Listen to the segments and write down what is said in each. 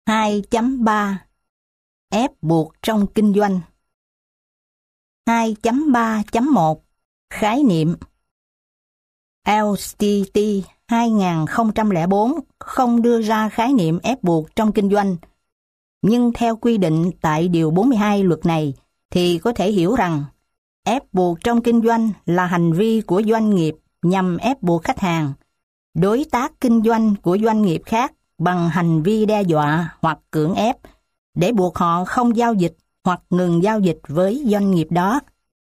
2.3 Ép buộc trong kinh doanh. 2.3.1 Khái niệm. LCT 2004 không đưa ra khái niệm ép buộc trong kinh doanh, nhưng theo quy định tại Điều 42 luật này thì có thể hiểu rằng ép buộc trong kinh doanh là hành vi của doanh nghiệp nhằm ép buộc khách hàng, đối tác kinh doanh của doanh nghiệp khác bằng hành vi đe dọa hoặc cưỡng ép để buộc họ không giao dịch hoặc ngừng giao dịch với doanh nghiệp đó.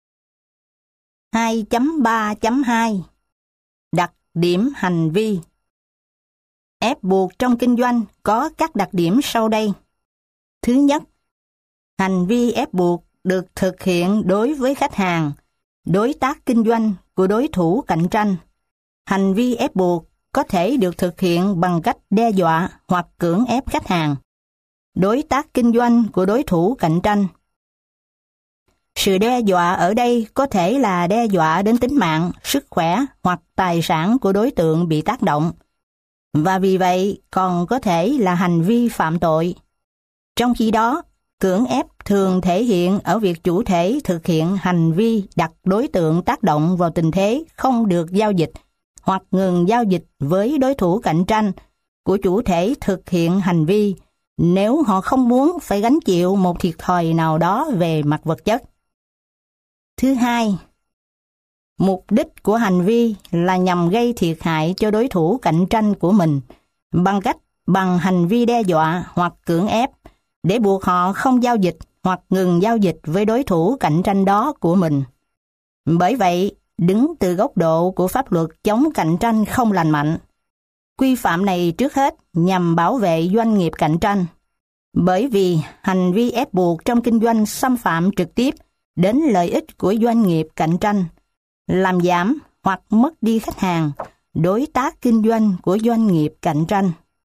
2.3.2 Đặc điểm hành vi. Ép buộc trong kinh doanh có các đặc điểm sau đây. Thứ nhất, hành vi ép buộc được thực hiện đối với khách hàng, đối tác kinh doanh của đối thủ cạnh tranh. Hành vi ép buộc có thể được thực hiện bằng cách đe dọa hoặc cưỡng ép khách hàng, đối tác kinh doanh của đối thủ cạnh tranh. Sự đe dọa ở đây có thể là đe dọa đến tính mạng, sức khỏe hoặc tài sản của đối tượng bị tác động, và vì vậy còn có thể là hành vi phạm tội. Trong khi đó, cưỡng ép thường thể hiện ở việc chủ thể thực hiện hành vi đặt đối tượng tác động vào tình thế không được giao dịch hoặc ngừng giao dịch với đối thủ cạnh tranh của chủ thể thực hiện hành vi nếu họ không muốn phải gánh chịu một thiệt thòi nào đó về mặt vật chất. Thứ hai, mục đích của hành vi là nhằm gây thiệt hại cho đối thủ cạnh tranh của mình bằng hành vi đe dọa hoặc cưỡng ép để buộc họ không giao dịch hoặc ngừng giao dịch với đối thủ cạnh tranh đó của mình. Bởi vậy, đứng từ góc độ của pháp luật chống cạnh tranh không lành mạnh, quy phạm này trước hết nhằm bảo vệ doanh nghiệp cạnh tranh, bởi vì hành vi ép buộc trong kinh doanh xâm phạm trực tiếp đến lợi ích của doanh nghiệp cạnh tranh, làm giảm hoặc mất đi khách hàng, đối tác kinh doanh của doanh nghiệp cạnh tranh.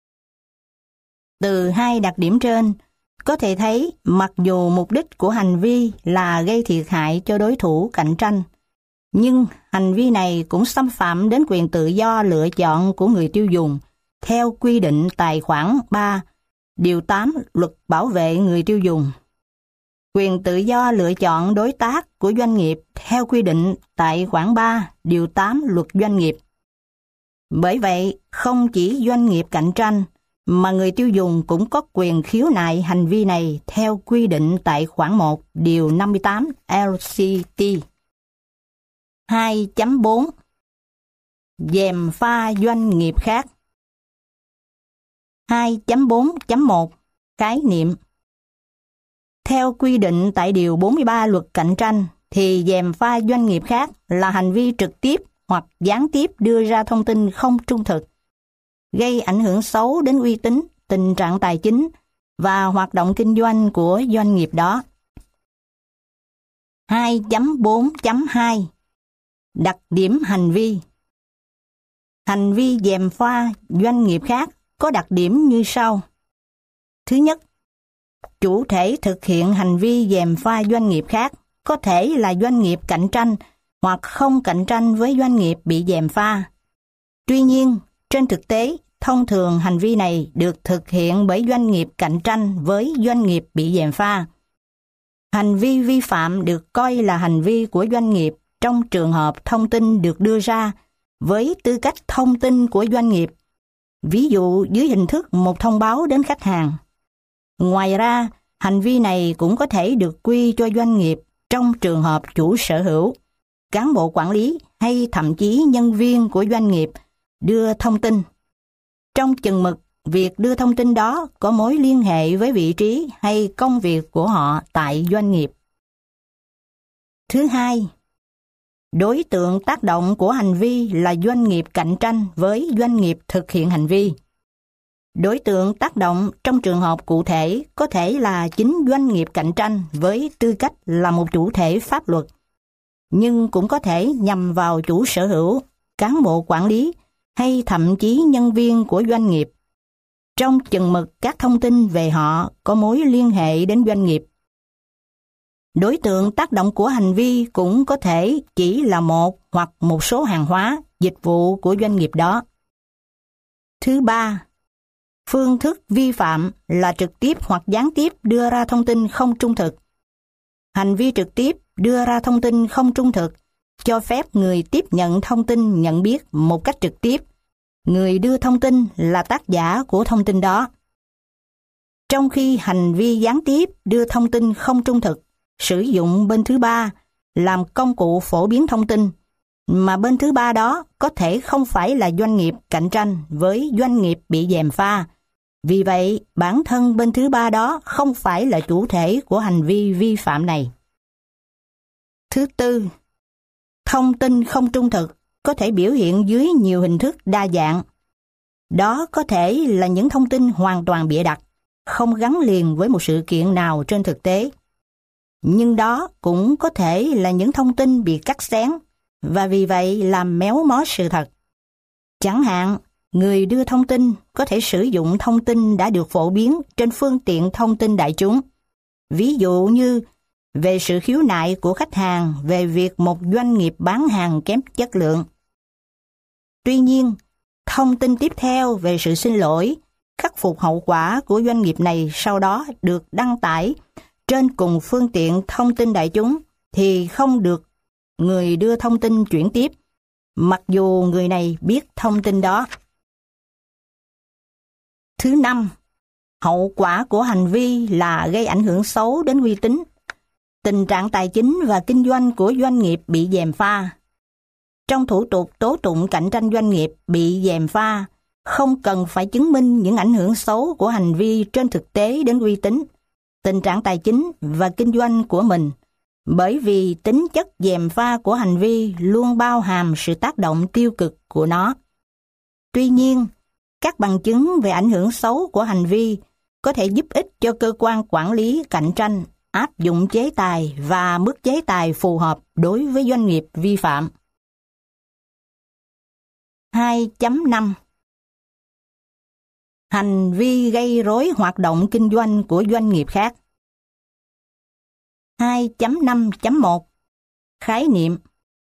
Từ hai đặc điểm trên, có thể thấy mặc dù mục đích của hành vi là gây thiệt hại cho đối thủ cạnh tranh, nhưng hành vi này cũng xâm phạm đến quyền tự do lựa chọn của người tiêu dùng, theo quy định tại khoản 3, điều 8 Luật Bảo vệ người tiêu dùng. Quyền tự do lựa chọn đối tác của doanh nghiệp theo quy định tại khoản 3, điều 8 Luật Doanh nghiệp. Bởi vậy, không chỉ doanh nghiệp cạnh tranh, mà người tiêu dùng cũng có quyền khiếu nại hành vi này theo quy định tại khoản 1, điều 58 LCT. 2.4 Gièm pha doanh nghiệp khác. 2.4.1 Khái niệm. Theo quy định tại Điều 43 Luật Cạnh tranh, thì gièm pha doanh nghiệp khác là hành vi trực tiếp hoặc gián tiếp đưa ra thông tin không trung thực, gây ảnh hưởng xấu đến uy tín, tình trạng tài chính và hoạt động kinh doanh của doanh nghiệp đó. 2.4.2 Đặc điểm hành vi. Hành vi gièm pha doanh nghiệp khác có đặc điểm như sau. Thứ nhất, chủ thể thực hiện hành vi gièm pha doanh nghiệp khác có thể là doanh nghiệp cạnh tranh hoặc không cạnh tranh với doanh nghiệp bị gièm pha. Tuy nhiên, trên thực tế, thông thường hành vi này được thực hiện bởi doanh nghiệp cạnh tranh với doanh nghiệp bị gièm pha. Hành vi vi phạm được coi là hành vi của doanh nghiệp trong trường hợp thông tin được đưa ra với tư cách thông tin của doanh nghiệp, ví dụ dưới hình thức một thông báo đến khách hàng. Ngoài ra, hành vi này cũng có thể được quy cho doanh nghiệp trong trường hợp chủ sở hữu, cán bộ quản lý hay thậm chí nhân viên của doanh nghiệp đưa thông tin, trong chừng mực việc đưa thông tin đó có mối liên hệ với vị trí hay công việc của họ tại doanh nghiệp. Thứ hai, đối tượng tác động của hành vi là doanh nghiệp cạnh tranh với doanh nghiệp thực hiện hành vi. Đối tượng tác động trong trường hợp cụ thể có thể là chính doanh nghiệp cạnh tranh với tư cách là một chủ thể pháp luật, nhưng cũng có thể nhằm vào chủ sở hữu, cán bộ quản lý hay thậm chí nhân viên của doanh nghiệp, trong chừng mực các thông tin về họ có mối liên hệ đến doanh nghiệp. Đối tượng tác động của hành vi cũng có thể chỉ là một hoặc một số hàng hóa, dịch vụ của doanh nghiệp đó. Thứ ba, Phương thức vi phạm là trực tiếp hoặc gián tiếp đưa ra thông tin không trung thực. Hành vi trực tiếp đưa ra thông tin không trung thực cho phép người tiếp nhận thông tin nhận biết một cách trực tiếp người đưa thông tin là tác giả của thông tin đó. Trong khi hành vi gián tiếp đưa thông tin không trung thực sử dụng bên thứ ba làm công cụ phổ biến thông tin, mà bên thứ ba đó có thể không phải là doanh nghiệp cạnh tranh với doanh nghiệp bị gièm pha. Vì vậy, bản thân bên thứ ba đó không phải là chủ thể của hành vi vi phạm này. Thứ tư, thông tin không trung thực có thể biểu hiện dưới nhiều hình thức đa dạng. Đó có thể là những thông tin hoàn toàn bịa đặt, không gắn liền với một sự kiện nào trên thực tế. Nhưng đó cũng có thể là những thông tin bị cắt xén, và vì vậy làm méo mó sự thật. Chẳng hạn, người đưa thông tin có thể sử dụng thông tin đã được phổ biến trên phương tiện thông tin đại chúng. Ví dụ như về sự khiếu nại của khách hàng về việc một doanh nghiệp bán hàng kém chất lượng. Tuy nhiên, thông tin tiếp theo về sự xin lỗi, khắc phục hậu quả của doanh nghiệp này sau đó được đăng tải trên cùng phương tiện thông tin đại chúng thì không được người đưa thông tin chuyển tiếp, mặc dù người này biết thông tin đó. Thứ năm, hậu quả của hành vi là gây ảnh hưởng xấu đến uy tín, tình trạng tài chính và kinh doanh của doanh nghiệp bị gièm pha. Trong thủ tục tố tụng cạnh tranh doanh nghiệp bị gièm pha, không cần phải chứng minh những ảnh hưởng xấu của hành vi trên thực tế đến uy tín, tình trạng tài chính và kinh doanh của mình, bởi vì tính chất gièm pha của hành vi luôn bao hàm sự tác động tiêu cực của nó. Tuy nhiên, các bằng chứng về ảnh hưởng xấu của hành vi có thể giúp ích cho cơ quan quản lý cạnh tranh áp dụng chế tài và mức chế tài phù hợp đối với doanh nghiệp vi phạm. 2.5 Hành vi gây rối hoạt động kinh doanh của doanh nghiệp khác. 2.5.1 Khái niệm.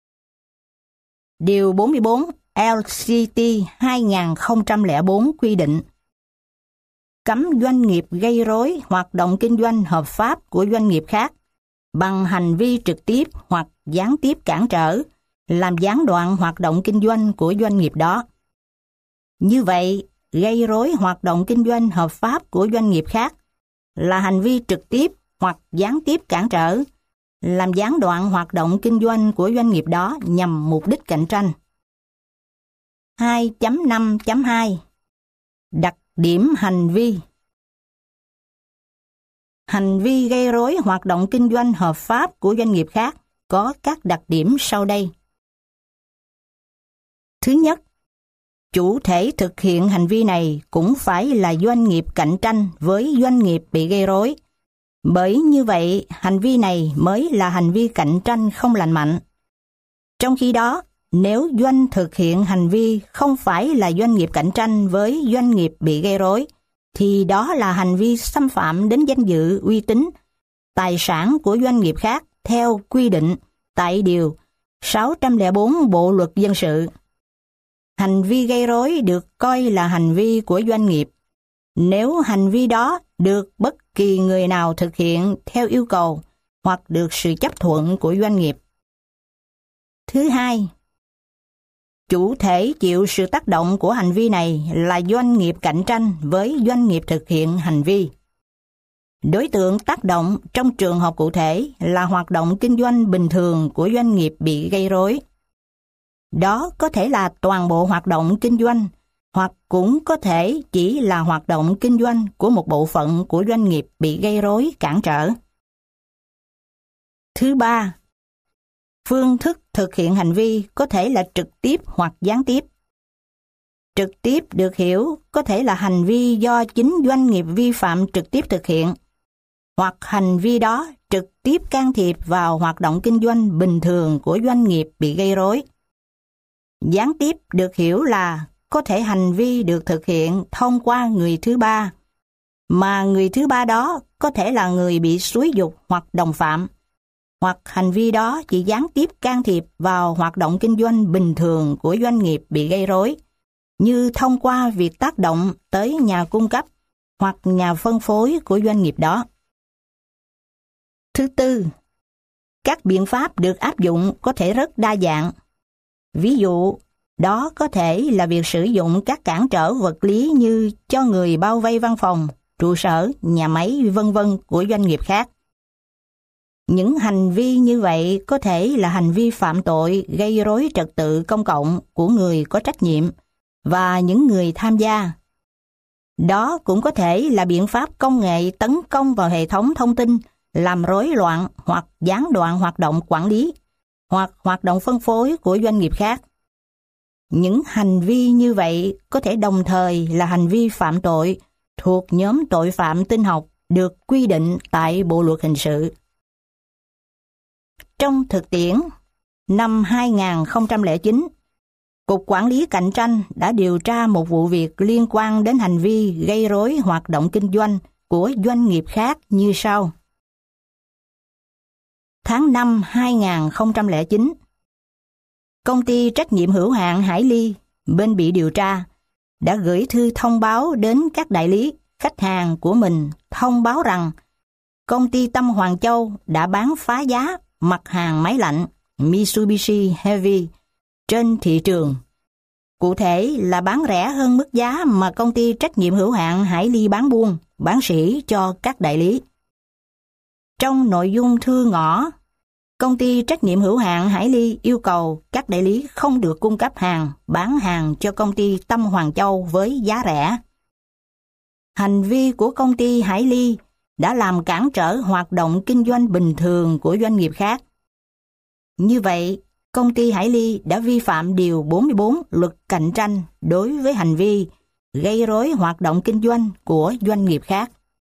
Điều 44 LCT 2004 quy định cấm doanh nghiệp gây rối hoạt động kinh doanh hợp pháp của doanh nghiệp khác bằng hành vi trực tiếp hoặc gián tiếp cản trở, làm gián đoạn hoạt động kinh doanh của doanh nghiệp đó. Như vậy, gây rối hoạt động kinh doanh hợp pháp của doanh nghiệp khác là hành vi trực tiếp hoặc gián tiếp cản trở, làm gián đoạn hoạt động kinh doanh của doanh nghiệp đó nhằm mục đích cạnh tranh. 2.5.2 Đặc điểm hành vi. Hành vi gây rối hoạt động kinh doanh hợp pháp của doanh nghiệp khác có các đặc điểm sau đây. Thứ nhất, chủ thể thực hiện hành vi này cũng phải là doanh nghiệp cạnh tranh với doanh nghiệp bị gây rối. Bởi như vậy, hành vi này mới là hành vi cạnh tranh không lành mạnh. Trong khi đó, nếu doanh thực hiện hành vi không phải là doanh nghiệp cạnh tranh với doanh nghiệp bị gây rối, thì đó là hành vi xâm phạm đến danh dự, uy tín, tài sản của doanh nghiệp khác theo quy định tại Điều 604 Bộ Luật Dân sự. Hành vi gây rối được coi là hành vi của doanh nghiệp nếu hành vi đó được bất kỳ người nào thực hiện theo yêu cầu hoặc được sự chấp thuận của doanh nghiệp. Thứ hai, chủ thể chịu sự tác động của hành vi này là doanh nghiệp cạnh tranh với doanh nghiệp thực hiện hành vi. Đối tượng tác động trong trường hợp cụ thể là hoạt động kinh doanh bình thường của doanh nghiệp bị gây rối. Đó có thể là toàn bộ hoạt động kinh doanh, hoặc cũng có thể chỉ là hoạt động kinh doanh của một bộ phận của doanh nghiệp bị gây rối cản trở. Thứ ba, phương thức thực hiện hành vi có thể là trực tiếp hoặc gián tiếp. Trực tiếp được hiểu có thể là hành vi do chính doanh nghiệp vi phạm trực tiếp thực hiện, hoặc hành vi đó trực tiếp can thiệp vào hoạt động kinh doanh bình thường của doanh nghiệp bị gây rối. Gián tiếp được hiểu là có thể hành vi được thực hiện thông qua người thứ ba, mà người thứ ba đó có thể là người bị xúi giục hoặc đồng phạm, hoặc hành vi đó chỉ gián tiếp can thiệp vào hoạt động kinh doanh bình thường của doanh nghiệp bị gây rối, như thông qua việc tác động tới nhà cung cấp hoặc nhà phân phối của doanh nghiệp đó. Thứ tư, các biện pháp được áp dụng có thể rất đa dạng. Ví dụ, đó có thể là việc sử dụng các cản trở vật lý như cho người bao vây văn phòng, trụ sở, nhà máy, v.v. của doanh nghiệp khác. Những hành vi như vậy có thể là hành vi phạm tội gây rối trật tự công cộng của người có trách nhiệm và những người tham gia. Đó cũng có thể là biện pháp công nghệ tấn công vào hệ thống thông tin, làm rối loạn hoặc gián đoạn hoạt động quản lý hoặc hoạt động phân phối của doanh nghiệp khác. Những hành vi như vậy có thể đồng thời là hành vi phạm tội thuộc nhóm tội phạm tin học được quy định tại Bộ luật hình sự. Trong thực tiễn, năm 2009, Cục Quản lý Cạnh tranh đã điều tra một vụ việc liên quan đến hành vi gây rối hoạt động kinh doanh của doanh nghiệp khác như sau. Tháng 5 2009, Công ty trách nhiệm hữu hạn Hải Ly, bên bị điều tra, đã gửi thư thông báo đến các đại lý, khách hàng của mình thông báo rằng công ty Tâm Hoàng Châu đã bán phá giá mặt hàng máy lạnh Mitsubishi Heavy trên thị trường. Cụ thể là bán rẻ hơn mức giá mà công ty trách nhiệm hữu hạn Hải Ly bán buôn, bán sỉ cho các đại lý. Trong nội dung thư ngỏ, công ty trách nhiệm hữu hạn Hải Ly yêu cầu các đại lý không được cung cấp hàng, bán hàng cho công ty Tâm Hoàng Châu với giá rẻ. Hành vi của công ty Hải Ly đã làm cản trở hoạt động kinh doanh bình thường của doanh nghiệp khác. Như vậy, công ty Hải Ly đã vi phạm Điều 44 Luật Cạnh tranh đối với hành vi gây rối hoạt động kinh doanh của doanh nghiệp khác.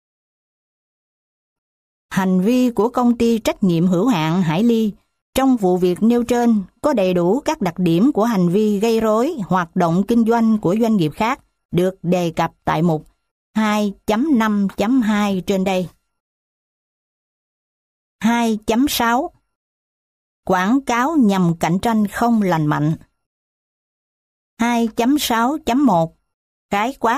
Hành vi của công ty trách nhiệm hữu hạn Hải Ly trong vụ việc nêu trên có đầy đủ các đặc điểm của hành vi gây rối hoạt động kinh doanh của doanh nghiệp khác được đề cập tại mục 2.5.2 trên đây. 2.6 Quảng cáo nhằm cạnh tranh không lành mạnh. 2.6.1 Khái quát.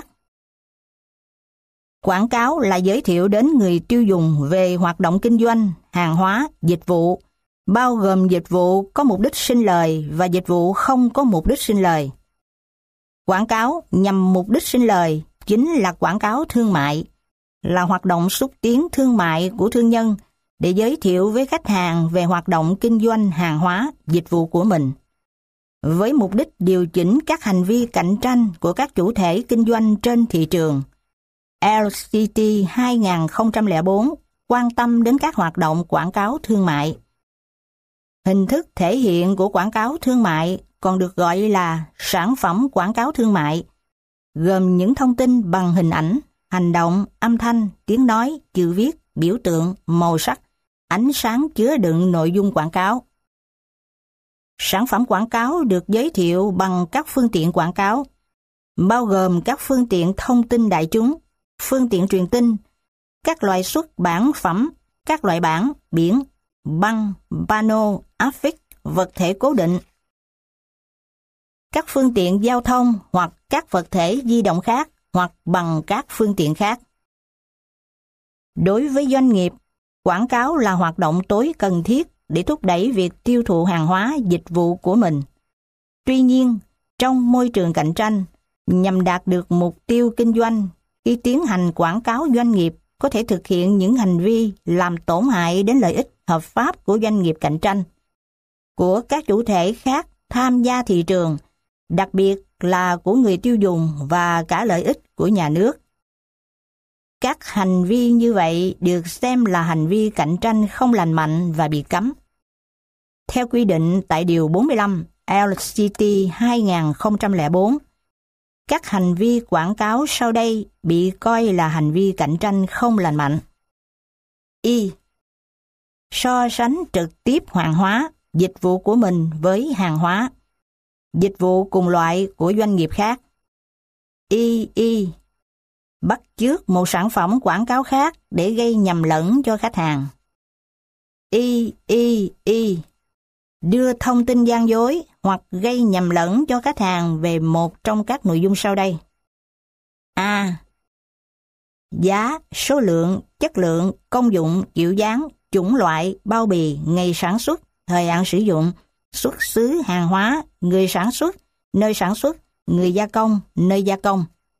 Quảng cáo là giới thiệu đến người tiêu dùng về hoạt động kinh doanh, hàng hóa, dịch vụ, bao gồm dịch vụ có mục đích sinh lời và dịch vụ không có mục đích sinh lời. Quảng cáo nhằm mục đích sinh lời chính là quảng cáo thương mại, là hoạt động xúc tiến thương mại của thương nhân để giới thiệu với khách hàng về hoạt động kinh doanh hàng hóa, dịch vụ của mình, với mục đích điều chỉnh các hành vi cạnh tranh của các chủ thể kinh doanh trên thị trường. LCT 2004 quan tâm đến các hoạt động quảng cáo thương mại. Hình thức thể hiện của quảng cáo thương mại còn được gọi là sản phẩm quảng cáo thương mại, gồm những thông tin bằng hình ảnh, hành động, âm thanh, tiếng nói, chữ viết, biểu tượng, màu sắc, ánh sáng chứa đựng nội dung quảng cáo. Sản phẩm quảng cáo được giới thiệu bằng các phương tiện quảng cáo, bao gồm các phương tiện thông tin đại chúng, phương tiện truyền tin, các loại xuất bản phẩm, các loại bảng, biển, băng, pano, áp phích, vật thể cố định, các phương tiện giao thông hoặc các vật thể di động khác hoặc bằng các phương tiện khác. Đối với doanh nghiệp, quảng cáo là hoạt động tối cần thiết để thúc đẩy việc tiêu thụ hàng hóa, dịch vụ của mình. Tuy nhiên, trong môi trường cạnh tranh, nhằm đạt được mục tiêu kinh doanh, khi tiến hành quảng cáo, doanh nghiệp có thể thực hiện những hành vi làm tổn hại đến lợi ích hợp pháp của doanh nghiệp cạnh tranh, của các chủ thể khác tham gia thị trường, đặc biệt là của người tiêu dùng và cả lợi ích của nhà nước. Các hành vi như vậy được xem là hành vi cạnh tranh không lành mạnh và bị cấm. Theo quy định tại Điều 45 LCT 2004, các hành vi quảng cáo sau đây bị coi là hành vi cạnh tranh không lành mạnh. Y. So sánh trực tiếp hàng hóa, dịch vụ của mình với hàng hóa, dịch vụ cùng loại của doanh nghiệp khác. Y. Bắt chước một sản phẩm quảng cáo khác để gây nhầm lẫn cho khách hàng. Y. Đưa thông tin gian dối hoặc gây nhầm lẫn cho khách hàng về một trong các nội dung sau đây. A. Giá, số lượng, chất lượng, công dụng, kiểu dáng, chủng loại, bao bì, ngày sản xuất, thời hạn sử dụng, xuất xứ hàng hóa, người sản xuất, nơi sản xuất, người gia công, nơi gia công.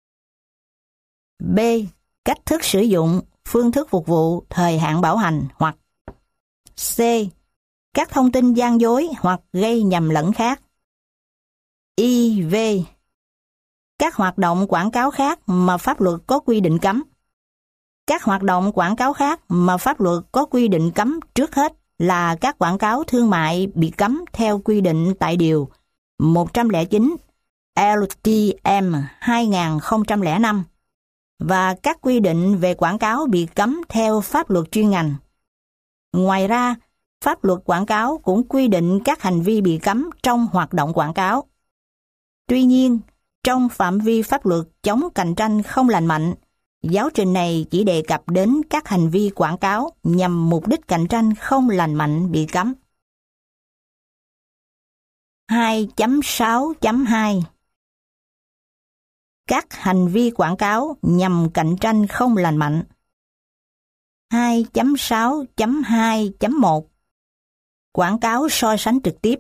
B. Cách thức sử dụng, phương thức phục vụ, thời hạn bảo hành hoặc C. Các thông tin gian dối hoặc gây nhầm lẫn khác. IV. Các hoạt động quảng cáo khác mà pháp luật có quy định cấm. Các hoạt động quảng cáo khác mà pháp luật có quy định cấm trước hết là các quảng cáo thương mại bị cấm theo quy định tại Điều 109 LTM 2005 và các quy định về quảng cáo bị cấm theo pháp luật chuyên ngành. Ngoài ra, pháp luật quảng cáo cũng quy định các hành vi bị cấm trong hoạt động quảng cáo. Tuy nhiên, trong phạm vi pháp luật chống cạnh tranh không lành mạnh, giáo trình này chỉ đề cập đến các hành vi quảng cáo nhằm mục đích cạnh tranh không lành mạnh bị cấm. 2.6.2 Các hành vi quảng cáo nhằm cạnh tranh không lành mạnh. 2.6.2.1 Quảng cáo so sánh trực tiếp.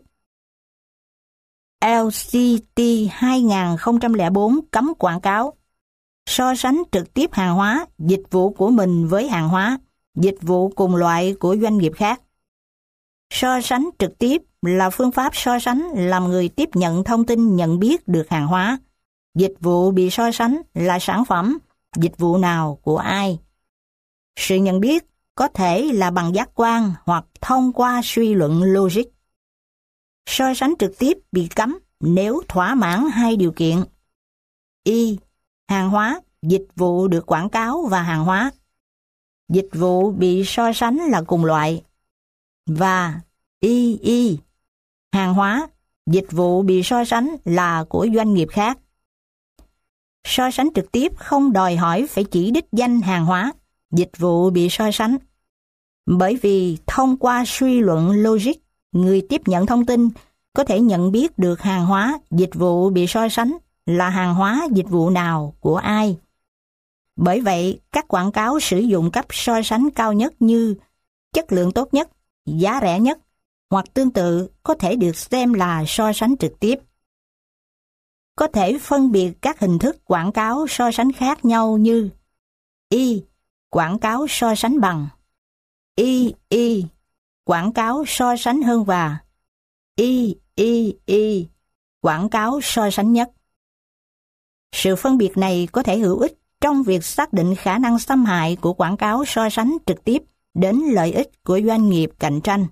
LCT 2004 cấm quảng cáo so sánh trực tiếp hàng hóa, dịch vụ của mình với hàng hóa, dịch vụ cùng loại của doanh nghiệp khác. So sánh trực tiếp là phương pháp so sánh làm người tiếp nhận thông tin nhận biết được hàng hóa. Dịch vụ bị so sánh là sản phẩm, dịch vụ nào của ai. Sự nhận biết có thể là bằng giác quan hoặc thông qua suy luận logic. So sánh trực tiếp bị cấm nếu thỏa mãn hai điều kiện. Y. Hàng hóa, dịch vụ được quảng cáo và hàng hóa. Dịch vụ bị so sánh là cùng loại. Và Y. Hàng hóa, dịch vụ bị so sánh là của doanh nghiệp khác. So sánh trực tiếp không đòi hỏi phải chỉ đích danh hàng hóa, dịch vụ bị so sánh. Bởi vì thông qua suy luận logic, người tiếp nhận thông tin có thể nhận biết được hàng hóa, dịch vụ bị so sánh là hàng hóa, dịch vụ nào của ai. Bởi vậy, các quảng cáo sử dụng cách so sánh cao nhất như chất lượng tốt nhất, giá rẻ nhất, hoặc tương tự có thể được xem là so sánh trực tiếp. Có thể phân biệt các hình thức quảng cáo so sánh khác nhau như Y. Quảng cáo so sánh bằng. Y. Quảng cáo so sánh hơn và Y. Quảng cáo so sánh nhất. Sự phân biệt này có thể hữu ích trong việc xác định khả năng xâm hại của quảng cáo so sánh trực tiếp đến lợi ích của doanh nghiệp cạnh tranh.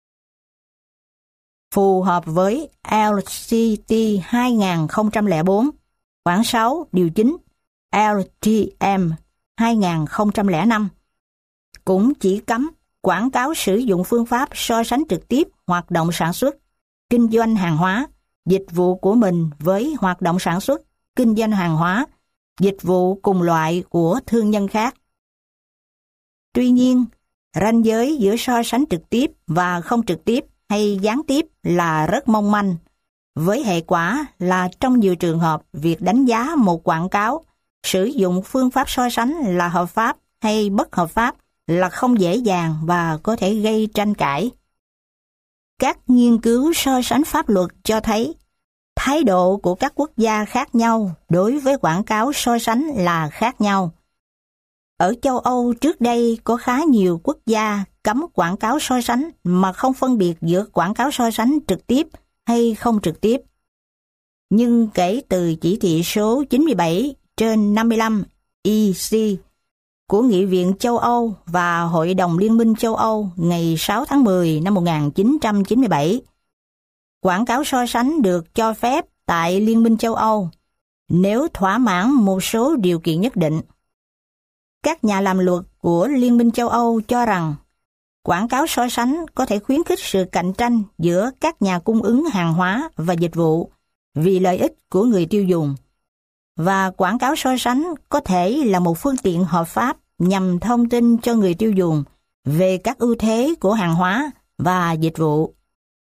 Phù hợp với LCT 2004, khoản 6, điều 9, LTM 2005, cũng chỉ cấm quảng cáo sử dụng phương pháp so sánh trực tiếp hoạt động sản xuất, kinh doanh hàng hóa, dịch vụ của mình với hoạt động sản xuất, kinh doanh hàng hóa, dịch vụ cùng loại của thương nhân khác. Tuy nhiên, ranh giới giữa so sánh trực tiếp và không trực tiếp hay gián tiếp là rất mong manh, với hệ quả là trong nhiều trường hợp việc đánh giá một quảng cáo sử dụng phương pháp so sánh là hợp pháp hay bất hợp pháp là không dễ dàng và có thể gây tranh cãi. Các nghiên cứu so sánh pháp luật cho thấy thái độ của các quốc gia khác nhau đối với quảng cáo so sánh là khác nhau. Ở châu Âu trước đây có khá nhiều quốc gia cấm quảng cáo so sánh mà không phân biệt giữa quảng cáo so sánh trực tiếp hay không trực tiếp. Nhưng kể từ chỉ thị số 97/55 EC của Nghị viện châu Âu và Hội đồng Liên minh châu Âu ngày 6 tháng 10 năm 1997, quảng cáo so sánh được cho phép tại Liên minh châu Âu nếu thỏa mãn một số điều kiện nhất định. Các nhà làm luật của Liên minh châu Âu cho rằng quảng cáo so sánh có thể khuyến khích sự cạnh tranh giữa các nhà cung ứng hàng hóa và dịch vụ vì lợi ích của người tiêu dùng. Và quảng cáo so sánh có thể là một phương tiện hợp pháp nhằm thông tin cho người tiêu dùng về các ưu thế của hàng hóa và dịch vụ.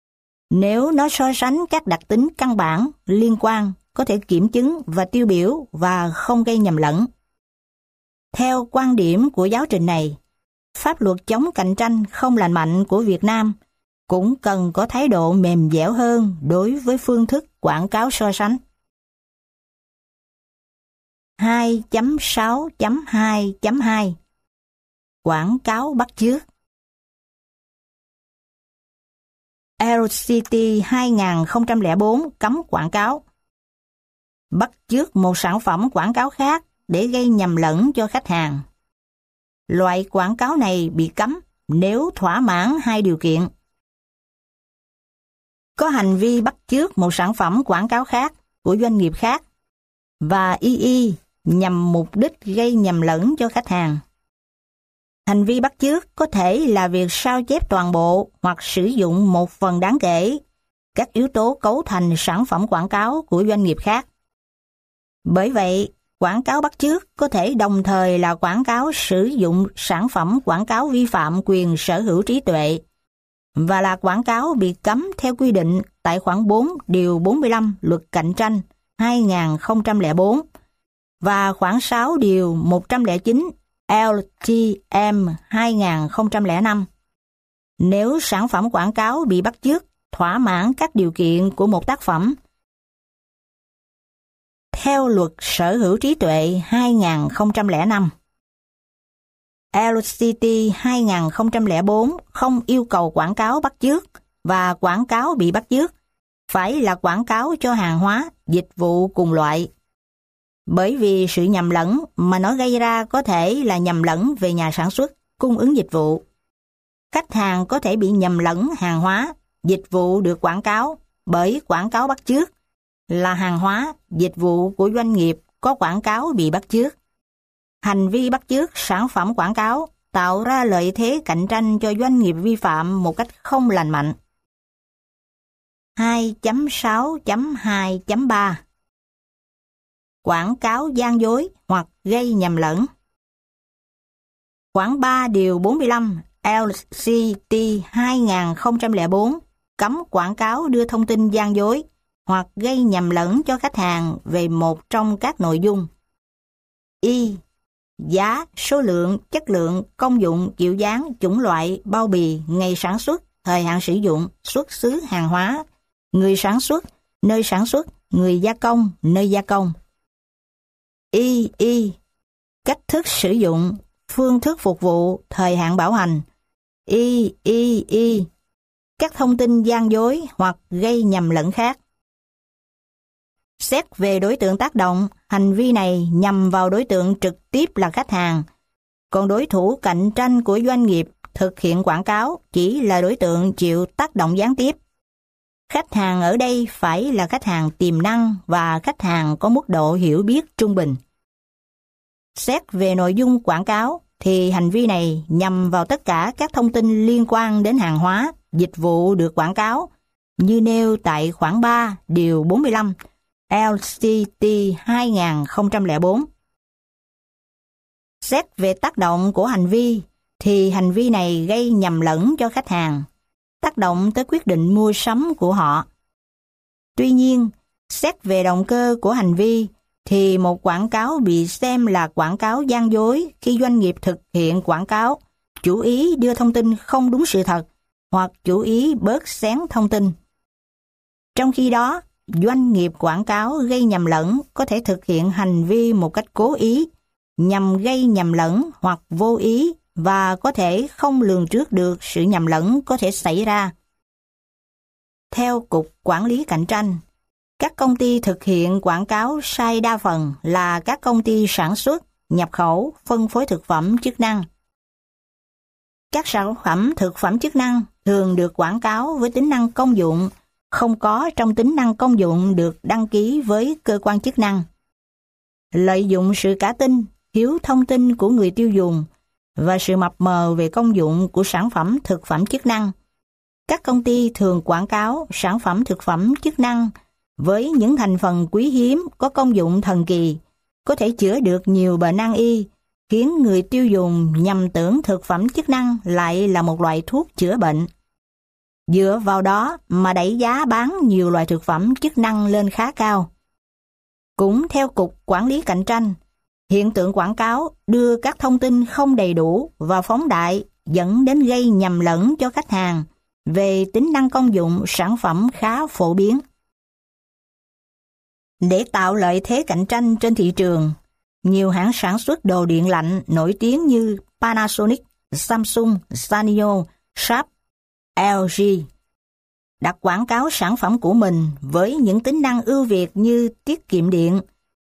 Nếu nó so sánh các đặc tính căn bản, liên quan, có thể kiểm chứng và tiêu biểu và không gây nhầm lẫn. Theo quan điểm của giáo trình này, pháp luật chống cạnh tranh không lành mạnh của Việt Nam cũng cần có thái độ mềm dẻo hơn đối với phương thức quảng cáo so sánh. 2.6.2.2 Quảng cáo bắt chước. LCT 2004 cấm quảng cáo. Bắt chước một sản phẩm quảng cáo khác để gây nhầm lẫn cho khách hàng. Loại quảng cáo này bị cấm nếu thỏa mãn hai điều kiện. Có hành vi bắt chước một sản phẩm quảng cáo khác của doanh nghiệp khác và y nhằm mục đích gây nhầm lẫn cho khách hàng. Hành vi bắt chước có thể là việc sao chép toàn bộ hoặc sử dụng một phần đáng kể các yếu tố cấu thành sản phẩm quảng cáo của doanh nghiệp khác. Bởi vậy, quảng cáo bắt chước có thể đồng thời là quảng cáo sử dụng sản phẩm quảng cáo vi phạm quyền sở hữu trí tuệ và là quảng cáo bị cấm theo quy định tại khoản 4 điều 45 Luật Cạnh tranh 2004 và khoản 6 điều 109 LTM 2005. Nếu sản phẩm quảng cáo bị bắt chước thỏa mãn các điều kiện của một tác phẩm theo Luật Sở hữu trí tuệ 2005. LCT 2004 không yêu cầu quảng cáo bắt chước và quảng cáo bị bắt chước phải là quảng cáo cho hàng hóa, dịch vụ cùng loại. Bởi vì sự nhầm lẫn mà nó gây ra có thể là nhầm lẫn về nhà sản xuất, cung ứng dịch vụ. Khách hàng có thể bị nhầm lẫn hàng hóa, dịch vụ được quảng cáo bởi quảng cáo bắt chước là hàng hóa, dịch vụ của doanh nghiệp có quảng cáo bị bắt chước. Hành vi bắt chước sản phẩm quảng cáo tạo ra lợi thế cạnh tranh cho doanh nghiệp vi phạm một cách không lành mạnh. 2.6.2.3 Quảng cáo gian dối hoặc gây nhầm lẫn. Khoản 3 điều 45 LCT 2004 cấm quảng cáo đưa thông tin gian dối hoặc gây nhầm lẫn cho khách hàng về một trong các nội dung: giá, số lượng, chất lượng, công dụng, kiểu dáng, chủng loại, bao bì, ngày sản xuất, thời hạn sử dụng, xuất xứ hàng hóa, người sản xuất, người gia công, nơi gia công. Cách thức sử dụng, phương thức phục vụ, thời hạn bảo hành. Các thông tin gian dối hoặc gây nhầm lẫn khác. Xét về đối tượng tác động, hành vi này nhằm vào đối tượng trực tiếp là khách hàng, còn đối thủ cạnh tranh của doanh nghiệp thực hiện quảng cáo chỉ là đối tượng chịu tác động gián tiếp. Khách hàng ở đây phải là khách hàng tiềm năng và khách hàng có mức độ hiểu biết trung bình. Xét về nội dung quảng cáo thì hành vi này nhằm vào tất cả các thông tin liên quan đến hàng hóa, dịch vụ được quảng cáo, như nêu tại khoản 3 điều 45 LCT 2004. Xét về tác động của hành vi thì hành vi này gây nhầm lẫn cho khách hàng, tác động tới quyết định mua sắm của họ. Tuy nhiên, xét về động cơ của hành vi thì một quảng cáo bị xem là quảng cáo gian dối khi doanh nghiệp thực hiện quảng cáo chủ ý đưa thông tin không đúng sự thật hoặc chủ ý bớt xén thông tin. Trong khi đó, doanh nghiệp quảng cáo gây nhầm lẫn có thể thực hiện hành vi một cách cố ý nhằm gây nhầm lẫn hoặc vô ý và có thể không lường trước được sự nhầm lẫn có thể xảy ra. Theo Cục Quản lý Cạnh tranh, các công ty thực hiện quảng cáo sai đa phần là các công ty sản xuất, nhập khẩu, phân phối thực phẩm chức năng. Các sản phẩm thực phẩm chức năng thường được quảng cáo với tính năng công dụng không có trong tính năng công dụng được đăng ký với cơ quan chức năng. Lợi dụng sự cả tin, thiếu thông tin của người tiêu dùng và sự mập mờ về công dụng của sản phẩm thực phẩm chức năng, các công ty thường quảng cáo sản phẩm thực phẩm chức năng với những thành phần quý hiếm có công dụng thần kỳ, có thể chữa được nhiều bệnh nan y, khiến người tiêu dùng nhầm tưởng thực phẩm chức năng lại là một loại thuốc chữa bệnh. dựa vào đó mà đẩy giá bán nhiều loại thực phẩm chức năng lên khá cao. Cũng theo Cục Quản lý Cạnh tranh, hiện tượng quảng cáo đưa các thông tin không đầy đủ và phóng đại dẫn đến gây nhầm lẫn cho khách hàng về tính năng công dụng sản phẩm khá phổ biến. Để tạo lợi thế cạnh tranh trên thị trường, nhiều hãng sản xuất đồ điện lạnh nổi tiếng như Panasonic, Samsung, Sanyo, Sharp, LG đặt quảng cáo sản phẩm của mình với những tính năng ưu việt như tiết kiệm điện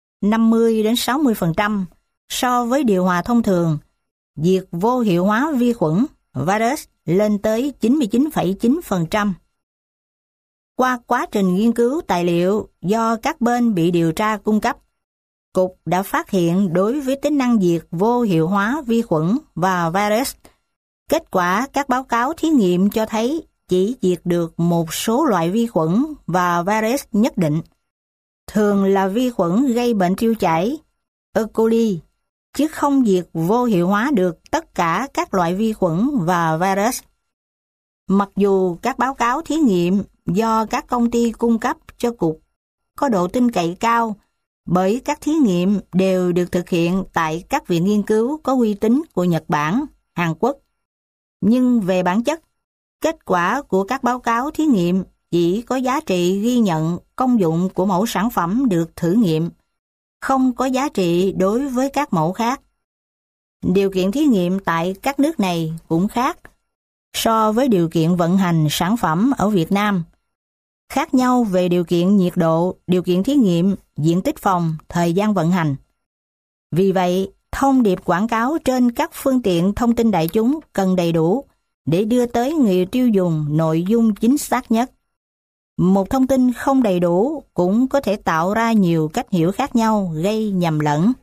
50-60% so với điều hòa thông thường, diệt vô hiệu hóa vi khuẩn, virus lên tới 99,9%. Qua quá trình nghiên cứu tài liệu do các bên bị điều tra cung cấp, Cục đã phát hiện đối với tính năng diệt vô hiệu hóa vi khuẩn và virus, kết quả các báo cáo thí nghiệm cho thấy chỉ diệt được một số loại vi khuẩn và virus nhất định, thường là vi khuẩn gây bệnh tiêu chảy, E. coli, chứ không diệt vô hiệu hóa được tất cả các loại vi khuẩn và virus. Mặc dù các báo cáo thí nghiệm do các công ty cung cấp cho Cục có độ tin cậy cao, bởi các thí nghiệm đều được thực hiện tại các viện nghiên cứu có uy tín của Nhật Bản, Hàn Quốc. Nhưng về bản chất, kết quả của các báo cáo thí nghiệm chỉ có giá trị ghi nhận công dụng của mẫu sản phẩm được thử nghiệm, không có giá trị đối với các mẫu khác. Điều kiện thí nghiệm tại các nước này cũng khác so với điều kiện vận hành sản phẩm ở Việt Nam. Khác nhau về điều kiện nhiệt độ, điều kiện thí nghiệm, diện tích phòng, thời gian vận hành. Vì vậy, thông điệp quảng cáo trên các phương tiện thông tin đại chúng cần đầy đủ để đưa tới người tiêu dùng nội dung chính xác nhất. Một thông tin không đầy đủ cũng có thể tạo ra nhiều cách hiểu khác nhau gây nhầm lẫn.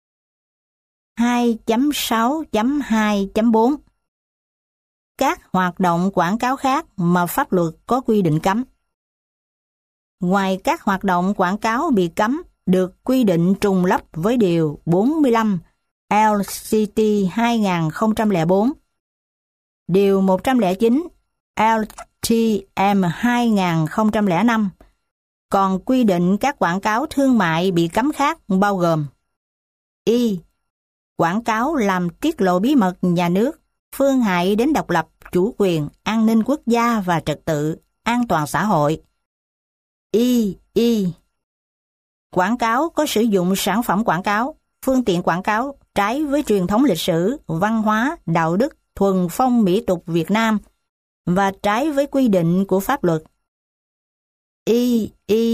2.6.2.4 Các hoạt động quảng cáo khác mà pháp luật có quy định cấm. Ngoài các hoạt động quảng cáo bị cấm được quy định trùng lắp với Điều 45 LCT 2004, Điều 109 LTM 2005, còn quy định các quảng cáo thương mại bị cấm khác bao gồm: Y. Quảng cáo làm tiết lộ bí mật nhà nước, phương hại đến độc lập, chủ quyền, an ninh quốc gia và trật tự, an toàn xã hội. Y. Quảng cáo có sử dụng sản phẩm quảng cáo, phương tiện quảng cáo trái với truyền thống lịch sử, văn hóa, đạo đức, thuần phong mỹ tục Việt Nam và trái với quy định của pháp luật. Y.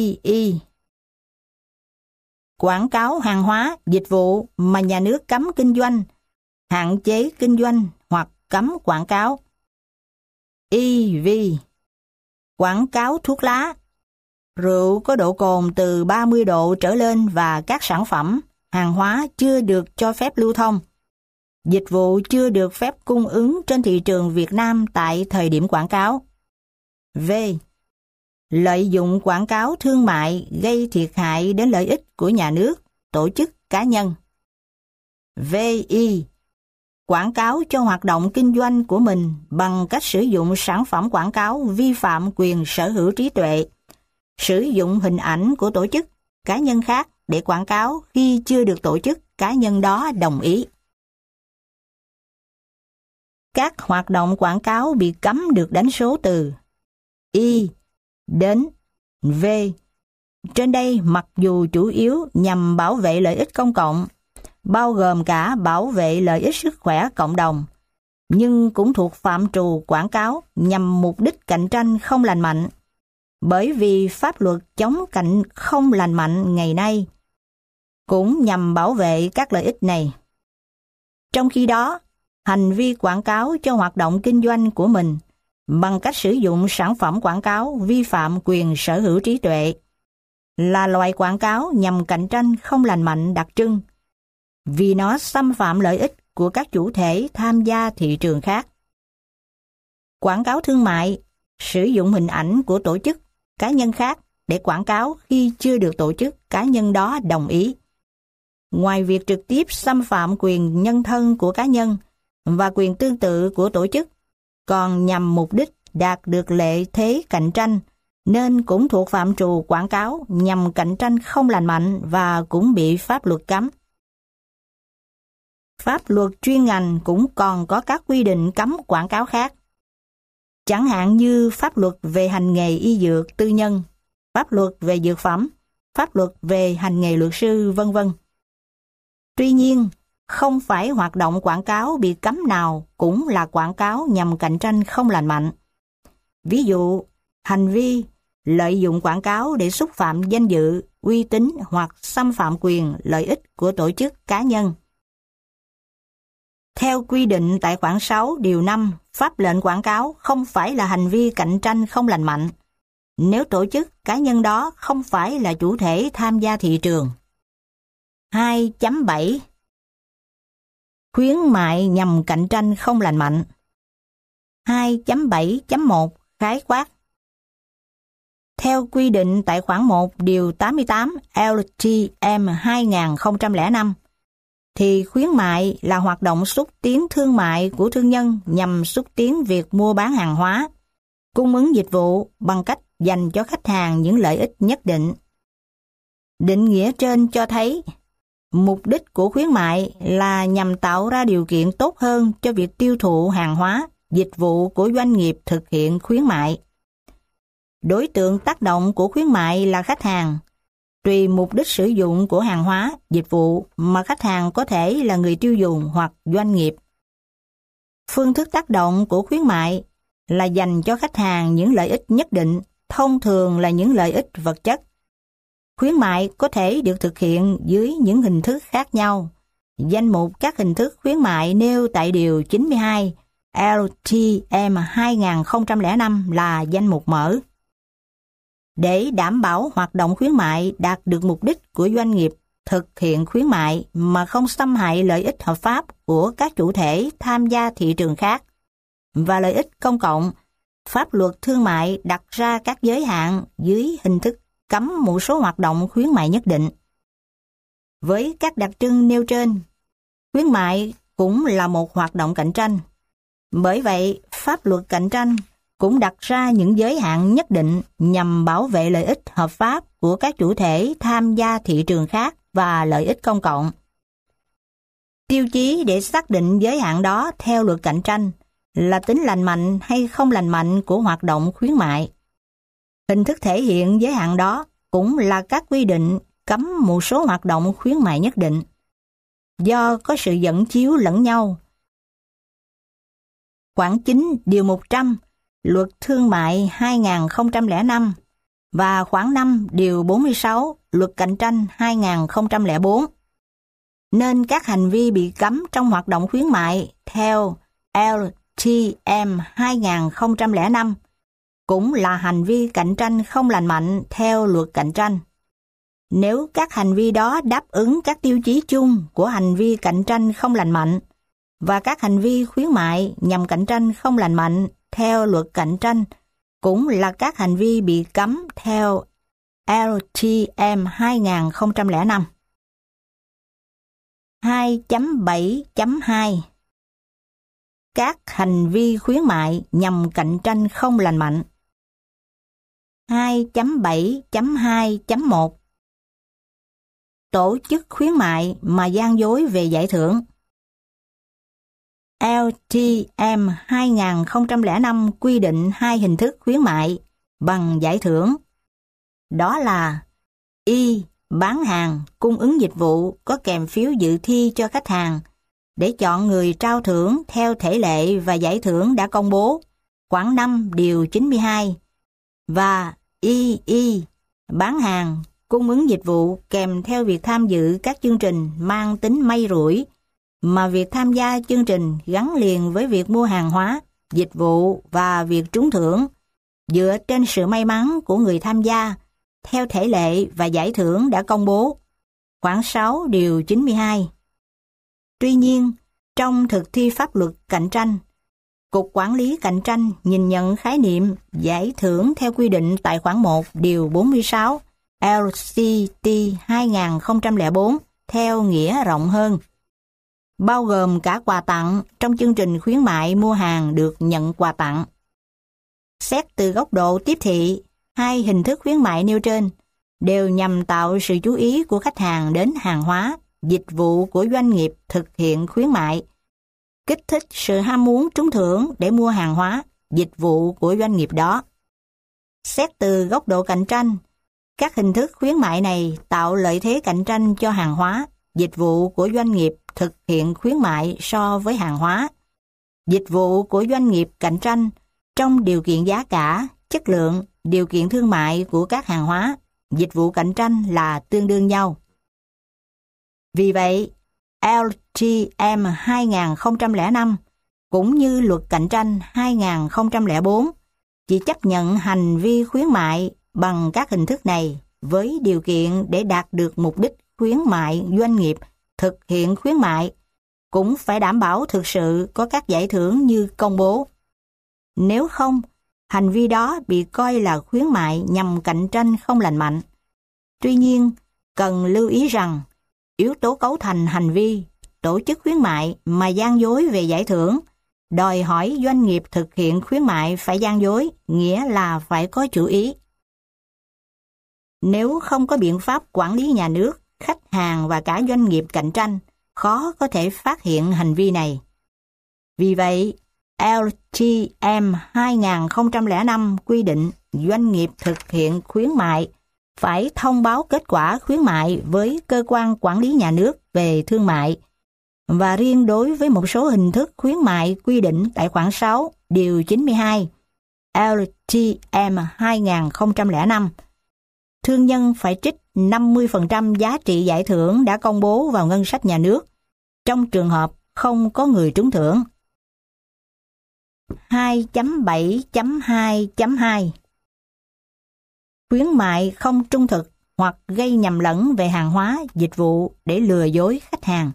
Quảng cáo hàng hóa, dịch vụ mà nhà nước cấm kinh doanh, hạn chế kinh doanh hoặc cấm quảng cáo. EV. Quảng cáo thuốc lá, rượu có độ cồn từ 30 độ trở lên và các sản phẩm, hàng hóa chưa được cho phép lưu thông. Dịch vụ chưa được phép cung ứng trên thị trường Việt Nam tại thời điểm quảng cáo. V. Lợi dụng quảng cáo thương mại gây thiệt hại đến lợi ích của nhà nước, tổ chức, cá nhân. VI. Quảng cáo cho hoạt động kinh doanh của mình bằng cách sử dụng sản phẩm quảng cáo vi phạm quyền sở hữu trí tuệ, sử dụng hình ảnh của tổ chức, cá nhân khác để quảng cáo khi chưa được tổ chức, cá nhân đó đồng ý. Các hoạt động quảng cáo bị cấm được đánh số từ Y đến V. Trên đây mặc dù chủ yếu nhằm bảo vệ lợi ích công cộng, bao gồm cả bảo vệ lợi ích sức khỏe cộng đồng, nhưng cũng thuộc phạm trù quảng cáo nhằm mục đích cạnh tranh không lành mạnh, bởi vì pháp luật chống cạnh không lành mạnh ngày nay cũng nhằm bảo vệ các lợi ích này. Trong khi đó, hành vi quảng cáo cho hoạt động kinh doanh của mình bằng cách sử dụng sản phẩm quảng cáo vi phạm quyền sở hữu trí tuệ là loại quảng cáo nhằm cạnh tranh không lành mạnh đặc trưng, vì nó xâm phạm lợi ích của các chủ thể tham gia thị trường khác. Quảng cáo thương mại sử dụng hình ảnh của tổ chức, cá nhân khác để quảng cáo khi chưa được tổ chức, cá nhân đó đồng ý. Ngoài việc trực tiếp xâm phạm quyền nhân thân của cá nhân và quyền tương tự của tổ chức, còn nhằm mục đích đạt được lợi thế cạnh tranh, nên cũng thuộc phạm trù quảng cáo nhằm cạnh tranh không lành mạnh và cũng bị pháp luật cấm. Pháp luật chuyên ngành cũng còn có các quy định cấm quảng cáo khác. Chẳng hạn như pháp luật về hành nghề y dược tư nhân, pháp luật về dược phẩm, pháp luật về hành nghề luật sư, vân vân. Tuy nhiên, không phải hoạt động quảng cáo bị cấm nào cũng là quảng cáo nhằm cạnh tranh không lành mạnh. Ví dụ, hành vi lợi dụng quảng cáo để xúc phạm danh dự, uy tín hoặc xâm phạm quyền, lợi ích của tổ chức cá nhân. Theo quy định tại khoản 6 điều 5, pháp lệnh quảng cáo không phải là hành vi cạnh tranh không lành mạnh nếu tổ chức cá nhân đó không phải là chủ thể tham gia thị trường. 2.7 Khuyến mại nhằm cạnh tranh không lành mạnh. 2.7.1 Khái quát. Theo quy định tại khoản 1 điều 88 LTM 2005, thì khuyến mại là hoạt động xúc tiến thương mại của thương nhân nhằm xúc tiến việc mua bán hàng hóa, cung ứng dịch vụ bằng cách dành cho khách hàng những lợi ích nhất định. Định nghĩa trên cho thấy, mục đích của khuyến mại là nhằm tạo ra điều kiện tốt hơn cho việc tiêu thụ hàng hóa, dịch vụ của doanh nghiệp thực hiện khuyến mại. Đối tượng tác động của khuyến mại là khách hàng. Tùy mục đích sử dụng của hàng hóa, dịch vụ mà khách hàng có thể là người tiêu dùng hoặc doanh nghiệp. Phương thức tác động của khuyến mại là dành cho khách hàng những lợi ích nhất định, thông thường là những lợi ích vật chất. Khuyến mại có thể được thực hiện dưới những hình thức khác nhau. Danh mục các hình thức khuyến mại nêu tại điều 92 LTM 2005 là danh mục mở. Để đảm bảo hoạt động khuyến mại đạt được mục đích của doanh nghiệp thực hiện khuyến mại mà không xâm hại lợi ích hợp pháp của các chủ thể tham gia thị trường khác và lợi ích công cộng, pháp luật thương mại đặt ra các giới hạn dưới hình thức cấm một số hoạt động khuyến mại nhất định. Với các đặc trưng nêu trên, khuyến mại cũng là một hoạt động cạnh tranh. Bởi vậy, pháp luật cạnh tranh cũng đặt ra những giới hạn nhất định nhằm bảo vệ lợi ích hợp pháp của các chủ thể tham gia thị trường khác và lợi ích công cộng. Tiêu chí để xác định giới hạn đó theo luật cạnh tranh là tính lành mạnh hay không lành mạnh của hoạt động khuyến mại. Hình thức thể hiện giới hạn đó cũng là các quy định cấm một số hoạt động khuyến mại nhất định. Do có sự dẫn chiếu lẫn nhau. Khoản 9 điều 100 Luật Thương mại 2005 và khoản 5 điều 46 Luật Cạnh tranh 2004. Nên các hành vi bị cấm trong hoạt động khuyến mại theo LTM 2005 cũng là hành vi cạnh tranh không lành mạnh theo luật cạnh tranh. Nếu các hành vi đó đáp ứng các tiêu chí chung của hành vi cạnh tranh không lành mạnh và các hành vi khuyến mại nhằm cạnh tranh không lành mạnh theo luật cạnh tranh cũng là các hành vi bị cấm theo LTM 2005. 2.7.2 Các hành vi khuyến mại nhằm cạnh tranh không lành mạnh. 2.7.2.1 Tổ chức khuyến mại mà gian dối về giải thưởng. LTM 2005 quy định hai hình thức khuyến mại bằng giải thưởng. Đó là Y. Bán hàng, cung ứng dịch vụ có kèm phiếu dự thi cho khách hàng để chọn người trao thưởng theo thể lệ và giải thưởng đã công bố, khoản 5 điều 92. Và Y. Bán hàng, cung ứng dịch vụ kèm theo việc tham dự các chương trình mang tính may rủi, mà việc tham gia chương trình gắn liền với việc mua hàng hóa, dịch vụ và việc trúng thưởng, dựa trên sự may mắn của người tham gia, theo thể lệ và giải thưởng đã công bố, khoản 6 điều 92. Tuy nhiên, trong thực thi pháp luật cạnh tranh, Cục Quản lý Cạnh tranh nhìn nhận khái niệm giải thưởng theo quy định tại khoản 1 điều 46 LCT 2004 theo nghĩa rộng hơn, bao gồm cả quà tặng trong chương trình khuyến mại mua hàng được nhận quà tặng. Xét từ góc độ tiếp thị, hai hình thức khuyến mại nêu trên đều nhằm tạo sự chú ý của khách hàng đến hàng hóa, dịch vụ của doanh nghiệp thực hiện khuyến mại, kích thích sự ham muốn trúng thưởng để mua hàng hóa, dịch vụ của doanh nghiệp đó. Xét từ góc độ cạnh tranh, các hình thức khuyến mại này tạo lợi thế cạnh tranh cho hàng hóa, dịch vụ của doanh nghiệp thực hiện khuyến mại so với hàng hóa, dịch vụ của doanh nghiệp cạnh tranh trong điều kiện giá cả, chất lượng, điều kiện thương mại của các hàng hóa, dịch vụ cạnh tranh là tương đương nhau. Vì vậy, LTM 2005 cũng như Luật Cạnh tranh 2004 chỉ chấp nhận hành vi khuyến mại bằng các hình thức này với điều kiện để đạt được mục đích khuyến mại doanh nghiệp thực hiện khuyến mại cũng phải đảm bảo thực sự có các giải thưởng như công bố. Nếu không, hành vi đó bị coi là khuyến mại nhằm cạnh tranh không lành mạnh. Tuy nhiên, cần lưu ý rằng, yếu tố cấu thành hành vi, tổ chức khuyến mại mà gian dối về giải thưởng, đòi hỏi doanh nghiệp thực hiện khuyến mại phải gian dối, nghĩa là phải có chủ ý. Nếu không có biện pháp quản lý nhà nước, khách hàng và cả doanh nghiệp cạnh tranh, khó có thể phát hiện hành vi này. Vì vậy, LTM 2005 quy định doanh nghiệp thực hiện khuyến mại phải thông báo kết quả khuyến mại với cơ quan quản lý nhà nước về thương mại, và riêng đối với một số hình thức khuyến mại quy định tại khoản 6, điều 92, LTM 2005, thương nhân phải trích 50% giá trị giải thưởng đã công bố vào ngân sách nhà nước, trong trường hợp không có người trúng thưởng. 2.7.2.2 Khuyến mại không trung thực hoặc gây nhầm lẫn về hàng hóa, dịch vụ để lừa dối khách hàng.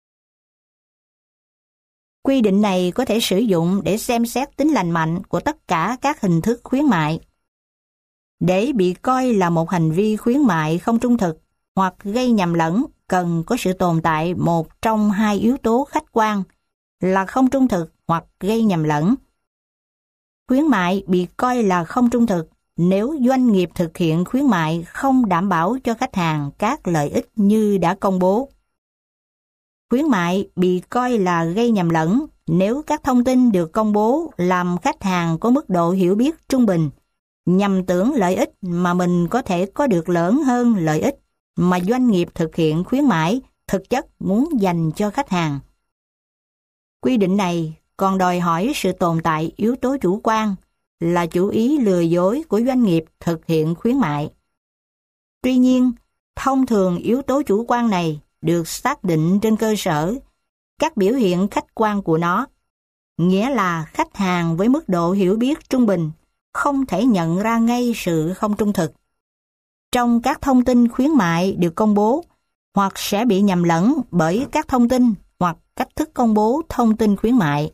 Quy định này có thể sử dụng để xem xét tính lành mạnh của tất cả các hình thức khuyến mại. Để bị coi là một hành vi khuyến mại không trung thực hoặc gây nhầm lẫn, cần có sự tồn tại một trong hai yếu tố khách quan là không trung thực hoặc gây nhầm lẫn. Khuyến mại bị coi là không trung thực nếu doanh nghiệp thực hiện khuyến mại không đảm bảo cho khách hàng các lợi ích như đã công bố. Khuyến mại bị coi là gây nhầm lẫn nếu các thông tin được công bố làm khách hàng có mức độ hiểu biết trung bình, nhầm tưởng lợi ích mà mình có thể có được lớn hơn lợi ích mà doanh nghiệp thực hiện khuyến mãi thực chất muốn dành cho khách hàng. Quy định này còn đòi hỏi sự tồn tại yếu tố chủ quan là chủ ý lừa dối của doanh nghiệp thực hiện khuyến mại. Tuy nhiên, thông thường yếu tố chủ quan này được xác định trên cơ sở các biểu hiện khách quan của nó, nghĩa là khách hàng với mức độ hiểu biết trung bình không thể nhận ra ngay sự không trung thực trong các thông tin khuyến mại được công bố, hoặc sẽ bị nhầm lẫn bởi các thông tin hoặc cách thức công bố thông tin khuyến mại.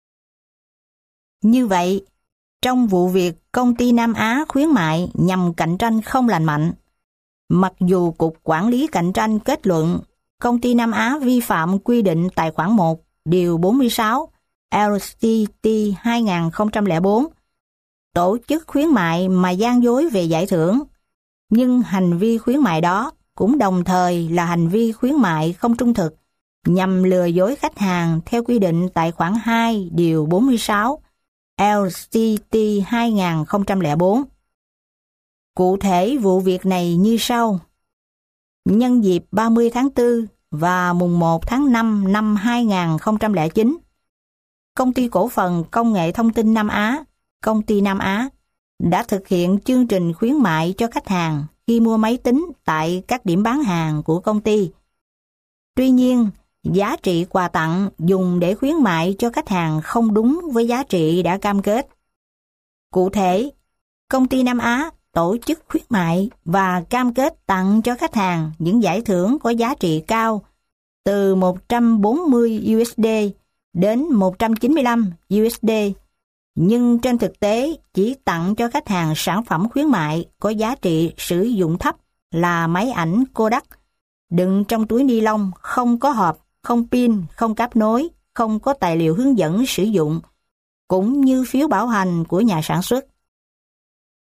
Như vậy, trong vụ việc công ty Nam Á khuyến mại nhằm cạnh tranh không lành mạnh, mặc dù Cục Quản lý Cạnh tranh kết luận công ty Nam Á vi phạm quy định tại khoản 1, điều 46, LCT 2004, tổ chức khuyến mại mà gian dối về giải thưởng, nhưng hành vi khuyến mại đó cũng đồng thời là hành vi khuyến mại không trung thực nhằm lừa dối khách hàng theo quy định tại khoản 2, điều 46, LCT 2004. Cụ thể vụ việc này như sau. Nhân dịp 30 tháng 4 và mùng 1 tháng 5 năm 2009, Công ty Cổ phần Công nghệ Thông tin Nam Á, Công ty Nam Á, đã thực hiện chương trình khuyến mại cho khách hàng khi mua máy tính tại các điểm bán hàng của công ty. Tuy nhiên, giá trị quà tặng dùng để khuyến mại cho khách hàng không đúng với giá trị đã cam kết. Cụ thể, công ty Nam Á tổ chức khuyến mại và cam kết tặng cho khách hàng những giải thưởng có giá trị cao từ 140 USD đến 195 USD, nhưng trên thực tế chỉ tặng cho khách hàng sản phẩm khuyến mại có giá trị sử dụng thấp là máy ảnh Kodak, đựng trong túi ni lông, không có hộp, không pin, không cáp nối, không có tài liệu hướng dẫn sử dụng, cũng như phiếu bảo hành của nhà sản xuất.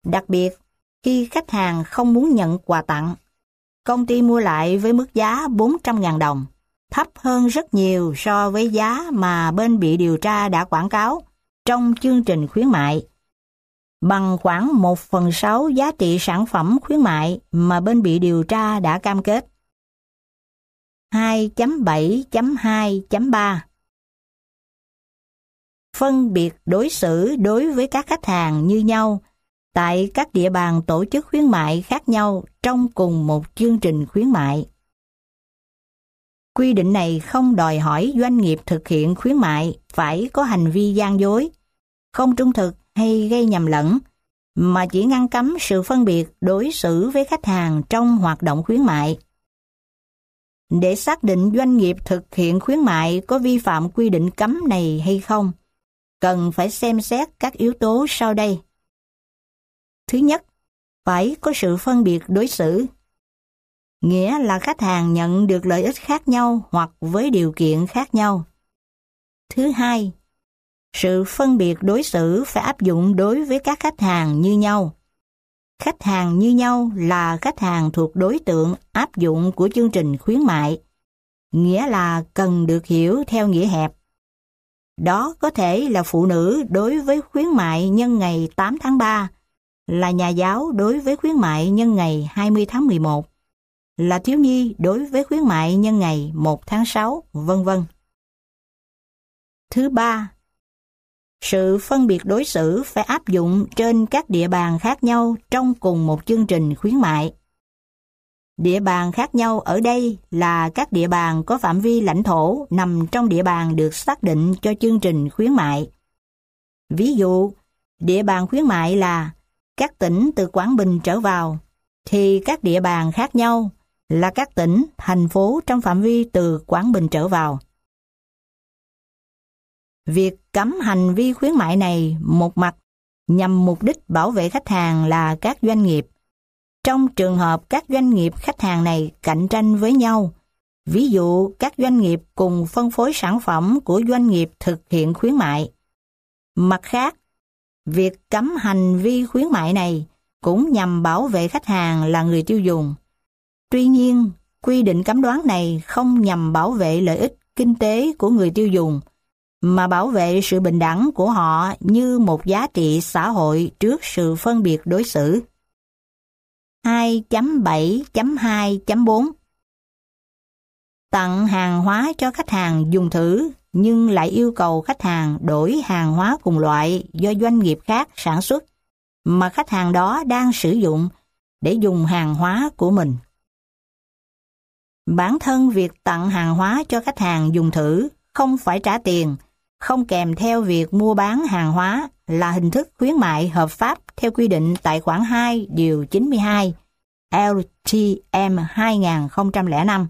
Đặc biệt, khi khách hàng không muốn nhận quà tặng, công ty mua lại với mức giá 400.000 đồng, thấp hơn rất nhiều so với giá mà bên bị điều tra đã quảng cáo trong chương trình khuyến mại, bằng khoảng 1/6 giá trị sản phẩm khuyến mại mà bên bị điều tra đã cam kết. 2.7.2.3 Phân biệt đối xử đối với các khách hàng như nhau tại các địa bàn tổ chức khuyến mại khác nhau trong cùng một chương trình khuyến mại. Quy định này không đòi hỏi doanh nghiệp thực hiện khuyến mại phải có hành vi gian dối, không trung thực hay gây nhầm lẫn, mà chỉ ngăn cấm sự phân biệt đối xử với khách hàng trong hoạt động khuyến mại. Để xác định doanh nghiệp thực hiện khuyến mại có vi phạm quy định cấm này hay không, cần phải xem xét các yếu tố sau đây. Thứ nhất, phải có sự phân biệt đối xử, nghĩa là khách hàng nhận được lợi ích khác nhau hoặc với điều kiện khác nhau. Thứ hai, sự phân biệt đối xử phải áp dụng đối với các khách hàng như nhau. Khách hàng như nhau là khách hàng thuộc đối tượng áp dụng của chương trình khuyến mại, nghĩa là cần được hiểu theo nghĩa hẹp. Đó có thể là phụ nữ đối với khuyến mại nhân ngày 8 tháng 3, là nhà giáo đối với khuyến mại nhân ngày 20 tháng 11, là thiếu nhi đối với khuyến mại nhân ngày 1 tháng 6, vân vân. Thứ ba, sự phân biệt đối xử phải áp dụng trên các địa bàn khác nhau trong cùng một chương trình khuyến mại. Địa bàn khác nhau ở đây là các địa bàn có phạm vi lãnh thổ nằm trong địa bàn được xác định cho chương trình khuyến mại. Ví dụ, địa bàn khuyến mại là các tỉnh từ Quảng Bình trở vào, thì các địa bàn khác nhau là các tỉnh, thành phố trong phạm vi từ Quảng Bình trở vào. Việc cấm hành vi khuyến mại này một mặt nhằm mục đích bảo vệ khách hàng là các doanh nghiệp. Trong trường hợp các doanh nghiệp khách hàng này cạnh tranh với nhau, ví dụ các doanh nghiệp cùng phân phối sản phẩm của doanh nghiệp thực hiện khuyến mại. Mặt khác, việc cấm hành vi khuyến mại này cũng nhằm bảo vệ khách hàng là người tiêu dùng. Tuy nhiên, quy định cấm đoán này không nhằm bảo vệ lợi ích kinh tế của người tiêu dùng, mà bảo vệ sự bình đẳng của họ như một giá trị xã hội trước sự phân biệt đối xử. 2.7.2.4 Tặng hàng hóa cho khách hàng dùng thử nhưng lại yêu cầu khách hàng đổi hàng hóa cùng loại do doanh nghiệp khác sản xuất mà khách hàng đó đang sử dụng để dùng hàng hóa của mình. Bản thân việc tặng hàng hóa cho khách hàng dùng thử không phải trả tiền, không kèm theo việc mua bán hàng hóa là hình thức khuyến mại hợp pháp theo quy định tại khoản 2 điều 92 LTM 2005.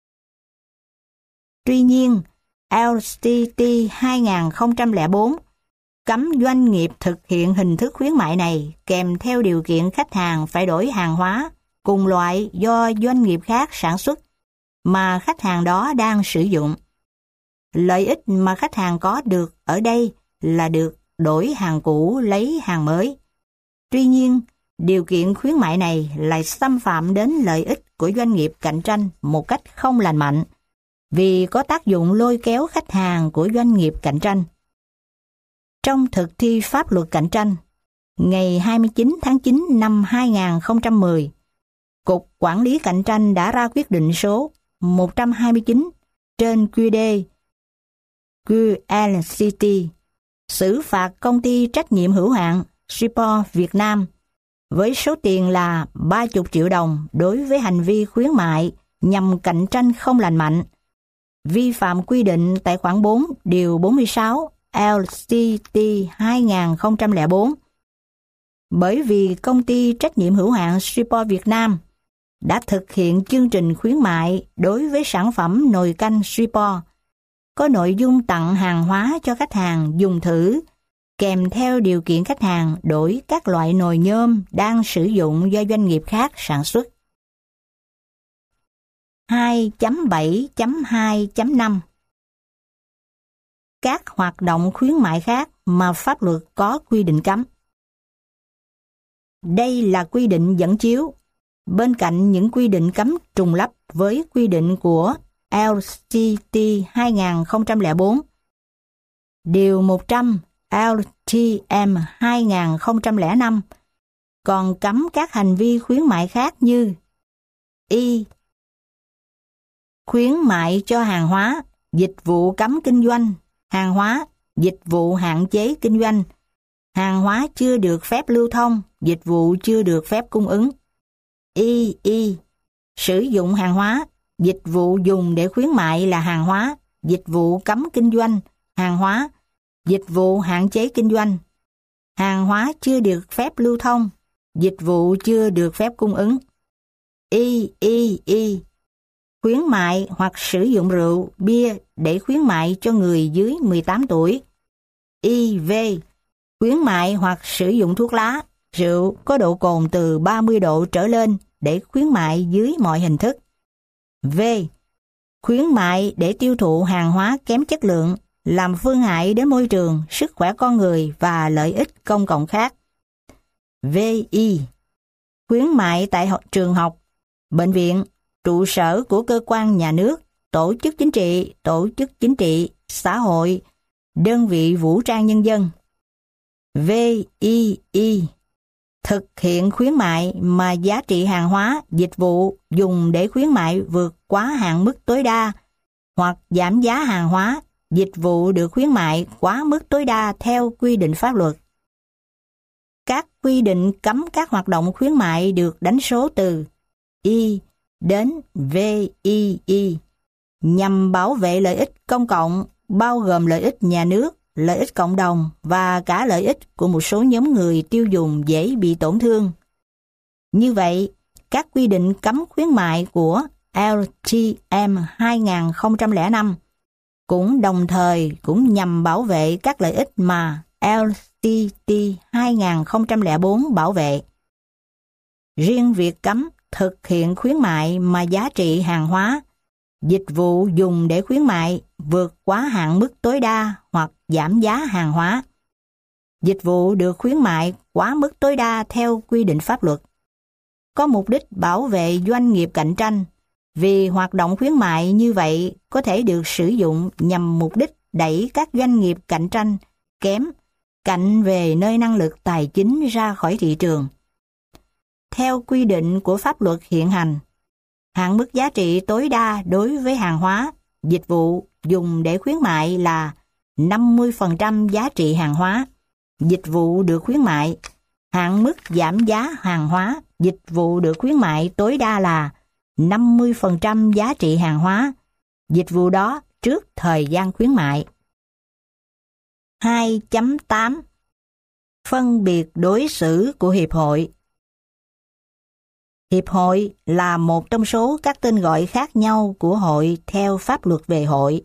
Tuy nhiên, LTT 2004 cấm doanh nghiệp thực hiện hình thức khuyến mại này kèm theo điều kiện khách hàng phải đổi hàng hóa cùng loại do doanh nghiệp khác sản xuất mà khách hàng đó đang sử dụng. Lợi ích mà khách hàng có được ở đây là được đổi hàng cũ lấy hàng mới. Tuy nhiên, điều kiện khuyến mại này lại xâm phạm đến lợi ích của doanh nghiệp cạnh tranh một cách không lành mạnh, vì có tác dụng lôi kéo khách hàng của doanh nghiệp cạnh tranh. Trong thực thi pháp luật cạnh tranh, ngày 29 tháng 9 năm 2010, Cục Quản lý Cạnh tranh đã ra quyết định số 129 trên QD QLCT xử phạt công ty trách nhiệm hữu hạn Support Việt Nam với số tiền là 30 triệu đồng đối với hành vi khuyến mại nhằm cạnh tranh không lành mạnh, vi phạm quy định tại khoản 4 điều 46 LCT 2004. Bởi vì công ty trách nhiệm hữu hạn Support Việt Nam đã thực hiện chương trình khuyến mại đối với sản phẩm nồi canh Support, có nội dung tặng hàng hóa cho khách hàng dùng thử, kèm theo điều kiện khách hàng đổi các loại nồi nhôm đang sử dụng do doanh nghiệp khác sản xuất. 2.7.2.5 Các hoạt động khuyến mại khác mà pháp luật có quy định cấm. Đây là quy định dẫn chiếu, bên cạnh những quy định cấm trùng lắp với quy định của LCT 2004. Điều 100 LTM 2005 còn cấm các hành vi khuyến mại khác như y. Khuyến mại cho hàng hóa, dịch vụ cấm kinh doanh, hàng hóa, dịch vụ hạn chế kinh doanh, hàng hóa chưa được phép lưu thông, dịch vụ chưa được phép cung ứng. Y. Sử dụng hàng hóa, dịch vụ dùng để khuyến mại là hàng hóa, dịch vụ cấm kinh doanh, hàng hóa, dịch vụ hạn chế kinh doanh, hàng hóa chưa được phép lưu thông, dịch vụ chưa được phép cung ứng. Y. Khuyến mại hoặc sử dụng rượu, bia để khuyến mại cho người dưới 18 tuổi. IV. Khuyến mại hoặc sử dụng thuốc lá, rượu có độ cồn từ 30 độ trở lên để khuyến mại dưới mọi hình thức. V. Khuyến mại để tiêu thụ hàng hóa kém chất lượng, làm phương hại đến môi trường, sức khỏe con người và lợi ích công cộng khác. VI. Khuyến mại tại trường học, bệnh viện, trụ sở của cơ quan nhà nước, tổ chức chính trị, xã hội, đơn vị vũ trang nhân dân. VII. Thực hiện khuyến mại mà giá trị hàng hóa, dịch vụ dùng để khuyến mại vượt quá hạn mức tối đa hoặc giảm giá hàng hóa, dịch vụ được khuyến mại quá mức tối đa theo quy định pháp luật. Các quy định cấm các hoạt động khuyến mại được đánh số từ Y đến VII nhằm bảo vệ lợi ích công cộng, bao gồm lợi ích nhà nước, lợi ích cộng đồng và cả lợi ích của một số nhóm người tiêu dùng dễ bị tổn thương. Như vậy, các quy định cấm khuyến mại của LTM 2005 cũng đồng thời nhằm bảo vệ các lợi ích mà LCT 2004 bảo vệ. Riêng việc cấm thực hiện khuyến mại mà giá trị hàng hóa, dịch vụ dùng để khuyến mại vượt quá hạn mức tối đa hoặc giảm giá hàng hóa, dịch vụ được khuyến mại quá mức tối đa theo quy định pháp luật, có mục đích bảo vệ doanh nghiệp cạnh tranh, vì hoạt động khuyến mại như vậy có thể được sử dụng nhằm mục đích đẩy các doanh nghiệp cạnh tranh kém cạnh về nơi năng lực tài chính ra khỏi thị trường. Theo quy định của pháp luật hiện hành, hạn mức giá trị tối đa đối với hàng hóa, dịch vụ dùng để khuyến mại là 50% giá trị hàng hóa, dịch vụ được khuyến mại. Hạn mức giảm giá hàng hóa, dịch vụ được khuyến mại tối đa là 50% giá trị hàng hóa, dịch vụ đó trước thời gian khuyến mại. 2.8 Phân biệt đối xử của Hiệp hội. Hiệp hội là một trong số các tên gọi khác nhau của hội theo pháp luật về hội.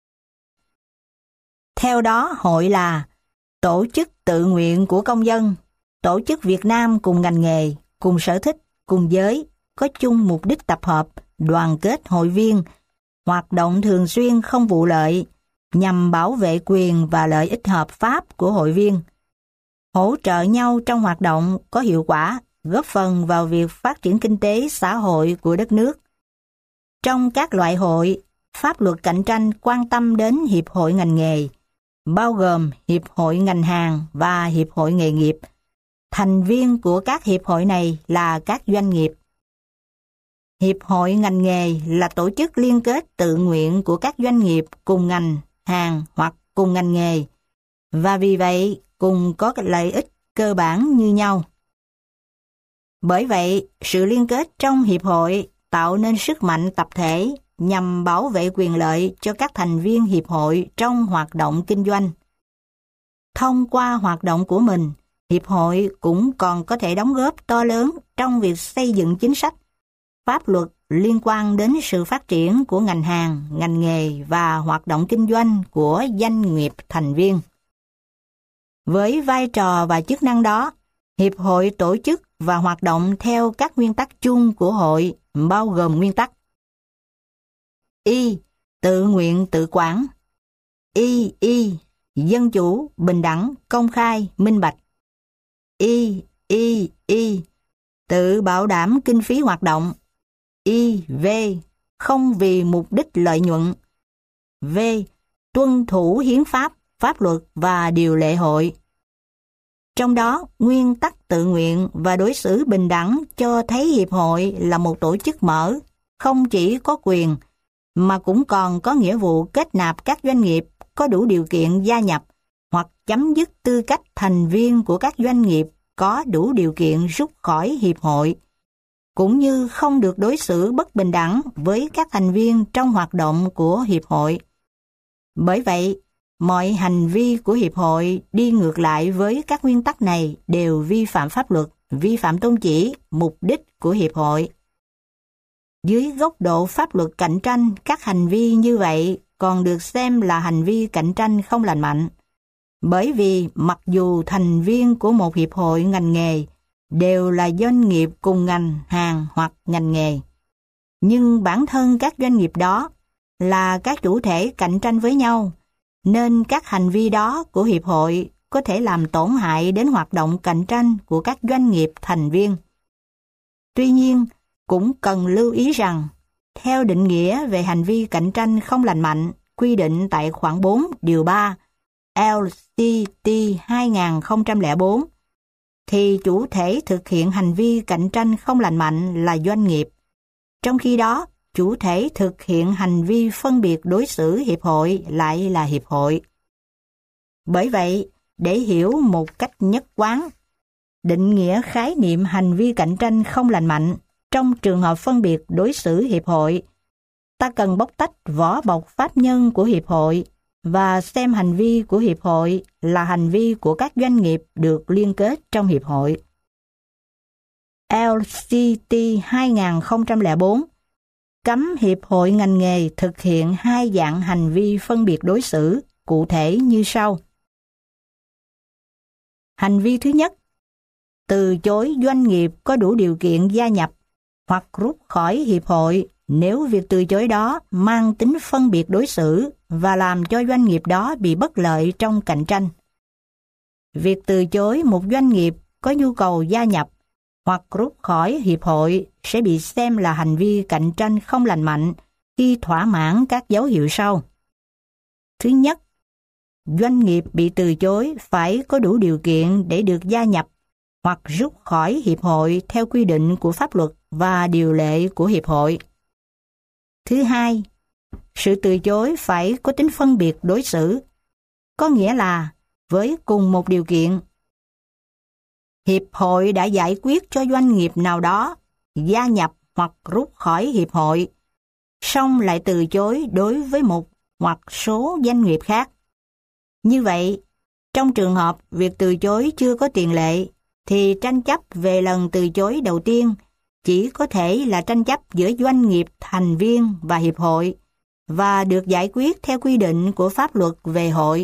Theo đó, hội là tổ chức tự nguyện của công dân, tổ chức Việt Nam cùng ngành nghề, cùng sở thích, cùng giới, có chung mục đích tập hợp, đoàn kết hội viên, hoạt động thường xuyên không vụ lợi, nhằm bảo vệ quyền và lợi ích hợp pháp của hội viên, hỗ trợ nhau trong hoạt động có hiệu quả, góp phần vào việc phát triển kinh tế xã hội của đất nước. Trong các loại hội, pháp luật cạnh tranh quan tâm đến hiệp hội ngành nghề, bao gồm hiệp hội ngành hàng và hiệp hội nghề nghiệp. Thành viên của các hiệp hội này là các doanh nghiệp. Hiệp hội ngành nghề là tổ chức liên kết tự nguyện của các doanh nghiệp cùng ngành hàng hoặc cùng ngành nghề, và vì vậy cùng có lợi ích cơ bản như nhau. Bởi vậy, sự liên kết trong hiệp hội tạo nên sức mạnh tập thể nhằm bảo vệ quyền lợi cho các thành viên hiệp hội trong hoạt động kinh doanh. Thông qua hoạt động của mình, hiệp hội cũng còn có thể đóng góp to lớn trong việc xây dựng chính sách, pháp luật liên quan đến sự phát triển của ngành hàng, ngành nghề và hoạt động kinh doanh của doanh nghiệp thành viên. Với vai trò và chức năng đó, hiệp hội tổ chức và hoạt động theo các nguyên tắc chung của hội, bao gồm nguyên tắc Y. Tự nguyện tự quản. Y. Dân chủ, bình đẳng, công khai, minh bạch. Y. I. Tự bảo đảm kinh phí hoạt động. IV. Không vì mục đích lợi nhuận. V. Tuân thủ hiến pháp, pháp luật và điều lệ hội. Trong đó, nguyên tắc tự nguyện và đối xử bình đẳng cho thấy hiệp hội là một tổ chức mở, không chỉ có quyền, mà cũng còn có nghĩa vụ kết nạp các doanh nghiệp có đủ điều kiện gia nhập hoặc chấm dứt tư cách thành viên của các doanh nghiệp có đủ điều kiện rút khỏi hiệp hội, cũng như không được đối xử bất bình đẳng với các thành viên trong hoạt động của hiệp hội. Bởi vậy, mọi hành vi của hiệp hội đi ngược lại với các nguyên tắc này đều vi phạm pháp luật, vi phạm tôn chỉ, mục đích của hiệp hội. Dưới góc độ pháp luật cạnh tranh, các hành vi như vậy còn được xem là hành vi cạnh tranh không lành mạnh. Bởi vì mặc dù thành viên của một hiệp hội ngành nghề đều là doanh nghiệp cùng ngành hàng hoặc ngành nghề, nhưng bản thân các doanh nghiệp đó là các chủ thể cạnh tranh với nhau, nên các hành vi đó của hiệp hội có thể làm tổn hại đến hoạt động cạnh tranh của các doanh nghiệp thành viên. Tuy nhiên, cũng cần lưu ý rằng, theo định nghĩa về hành vi cạnh tranh không lành mạnh quy định tại khoản 4 điều 3 LCT 2004, thì chủ thể thực hiện hành vi cạnh tranh không lành mạnh là doanh nghiệp. Trong khi đó, chủ thể thực hiện hành vi phân biệt đối xử hiệp hội lại là hiệp hội. Bởi vậy, để hiểu một cách nhất quán, định nghĩa khái niệm hành vi cạnh tranh không lành mạnh trong trường hợp phân biệt đối xử hiệp hội, ta cần bóc tách vỏ bọc pháp nhân của hiệp hội và xem hành vi của hiệp hội là hành vi của các doanh nghiệp được liên kết trong hiệp hội. LCT 2004 cấm hiệp hội ngành nghề thực hiện hai dạng hành vi phân biệt đối xử cụ thể như sau. Hành vi thứ nhất, từ chối doanh nghiệp có đủ điều kiện gia nhập hoặc rút khỏi hiệp hội nếu việc từ chối đó mang tính phân biệt đối xử và làm cho doanh nghiệp đó bị bất lợi trong cạnh tranh. Việc từ chối một doanh nghiệp có nhu cầu gia nhập hoặc rút khỏi hiệp hội sẽ bị xem là hành vi cạnh tranh không lành mạnh khi thỏa mãn các dấu hiệu sau. Thứ nhất, doanh nghiệp bị từ chối phải có đủ điều kiện để được gia nhập hoặc rút khỏi hiệp hội theo quy định của pháp luật và điều lệ của hiệp hội. Thứ hai, sự từ chối phải có tính phân biệt đối xử, có nghĩa là với cùng một điều kiện, hiệp hội đã giải quyết cho doanh nghiệp nào đó gia nhập hoặc rút khỏi hiệp hội, song lại từ chối đối với một hoặc số doanh nghiệp khác. Như vậy, trong trường hợp việc từ chối chưa có tiền lệ, thì tranh chấp về lần từ chối đầu tiên chỉ có thể là tranh chấp giữa doanh nghiệp thành viên và hiệp hội và được giải quyết theo quy định của pháp luật về hội.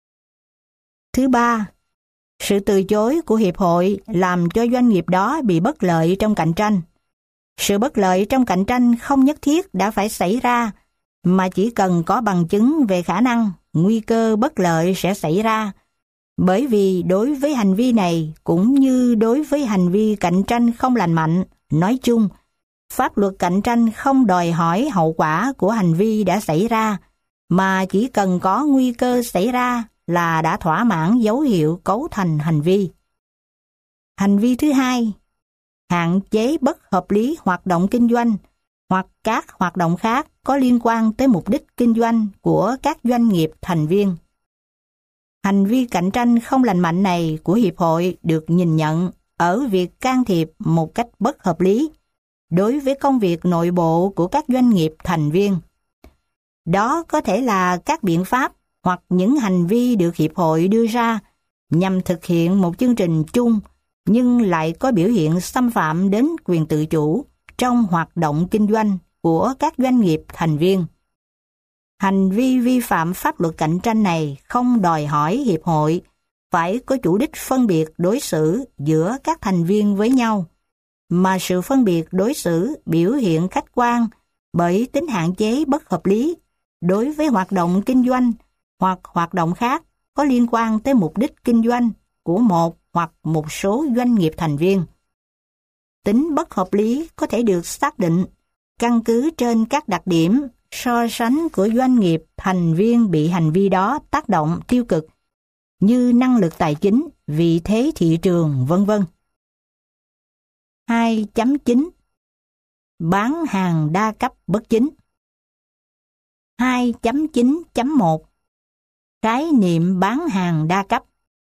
Thứ ba, sự từ chối của hiệp hội làm cho doanh nghiệp đó bị bất lợi trong cạnh tranh. Sự bất lợi trong cạnh tranh không nhất thiết đã phải xảy ra, mà chỉ cần có bằng chứng về khả năng, nguy cơ bất lợi sẽ xảy ra. Bởi vì đối với hành vi này cũng như đối với hành vi cạnh tranh không lành mạnh, nói chung, pháp luật cạnh tranh không đòi hỏi hậu quả của hành vi đã xảy ra, mà chỉ cần có nguy cơ xảy ra là đã thỏa mãn dấu hiệu cấu thành hành vi. Hành vi thứ hai, hạn chế bất hợp lý hoạt động kinh doanh hoặc các hoạt động khác có liên quan tới mục đích kinh doanh của các doanh nghiệp thành viên. Hành vi cạnh tranh không lành mạnh này của hiệp hội được nhìn nhận ở việc can thiệp một cách bất hợp lý đối với công việc nội bộ của các doanh nghiệp thành viên. Đó có thể là các biện pháp hoặc những hành vi được hiệp hội đưa ra nhằm thực hiện một chương trình chung nhưng lại có biểu hiện xâm phạm đến quyền tự chủ trong hoạt động kinh doanh của các doanh nghiệp thành viên. Hành vi vi phạm pháp luật cạnh tranh này không đòi hỏi hiệp hội phải có chủ đích phân biệt đối xử giữa các thành viên với nhau, mà sự phân biệt đối xử biểu hiện khách quan bởi tính hạn chế bất hợp lý đối với hoạt động kinh doanh hoặc hoạt động khác có liên quan tới mục đích kinh doanh của một hoặc một số doanh nghiệp thành viên. Tính bất hợp lý có thể được xác định căn cứ trên các đặc điểm so sánh của doanh nghiệp thành viên bị hành vi đó tác động tiêu cực như năng lực tài chính, vị thế thị trường, vân vân. 2.9 Bán hàng đa cấp bất chính. 2.9.1 Khái niệm bán hàng đa cấp.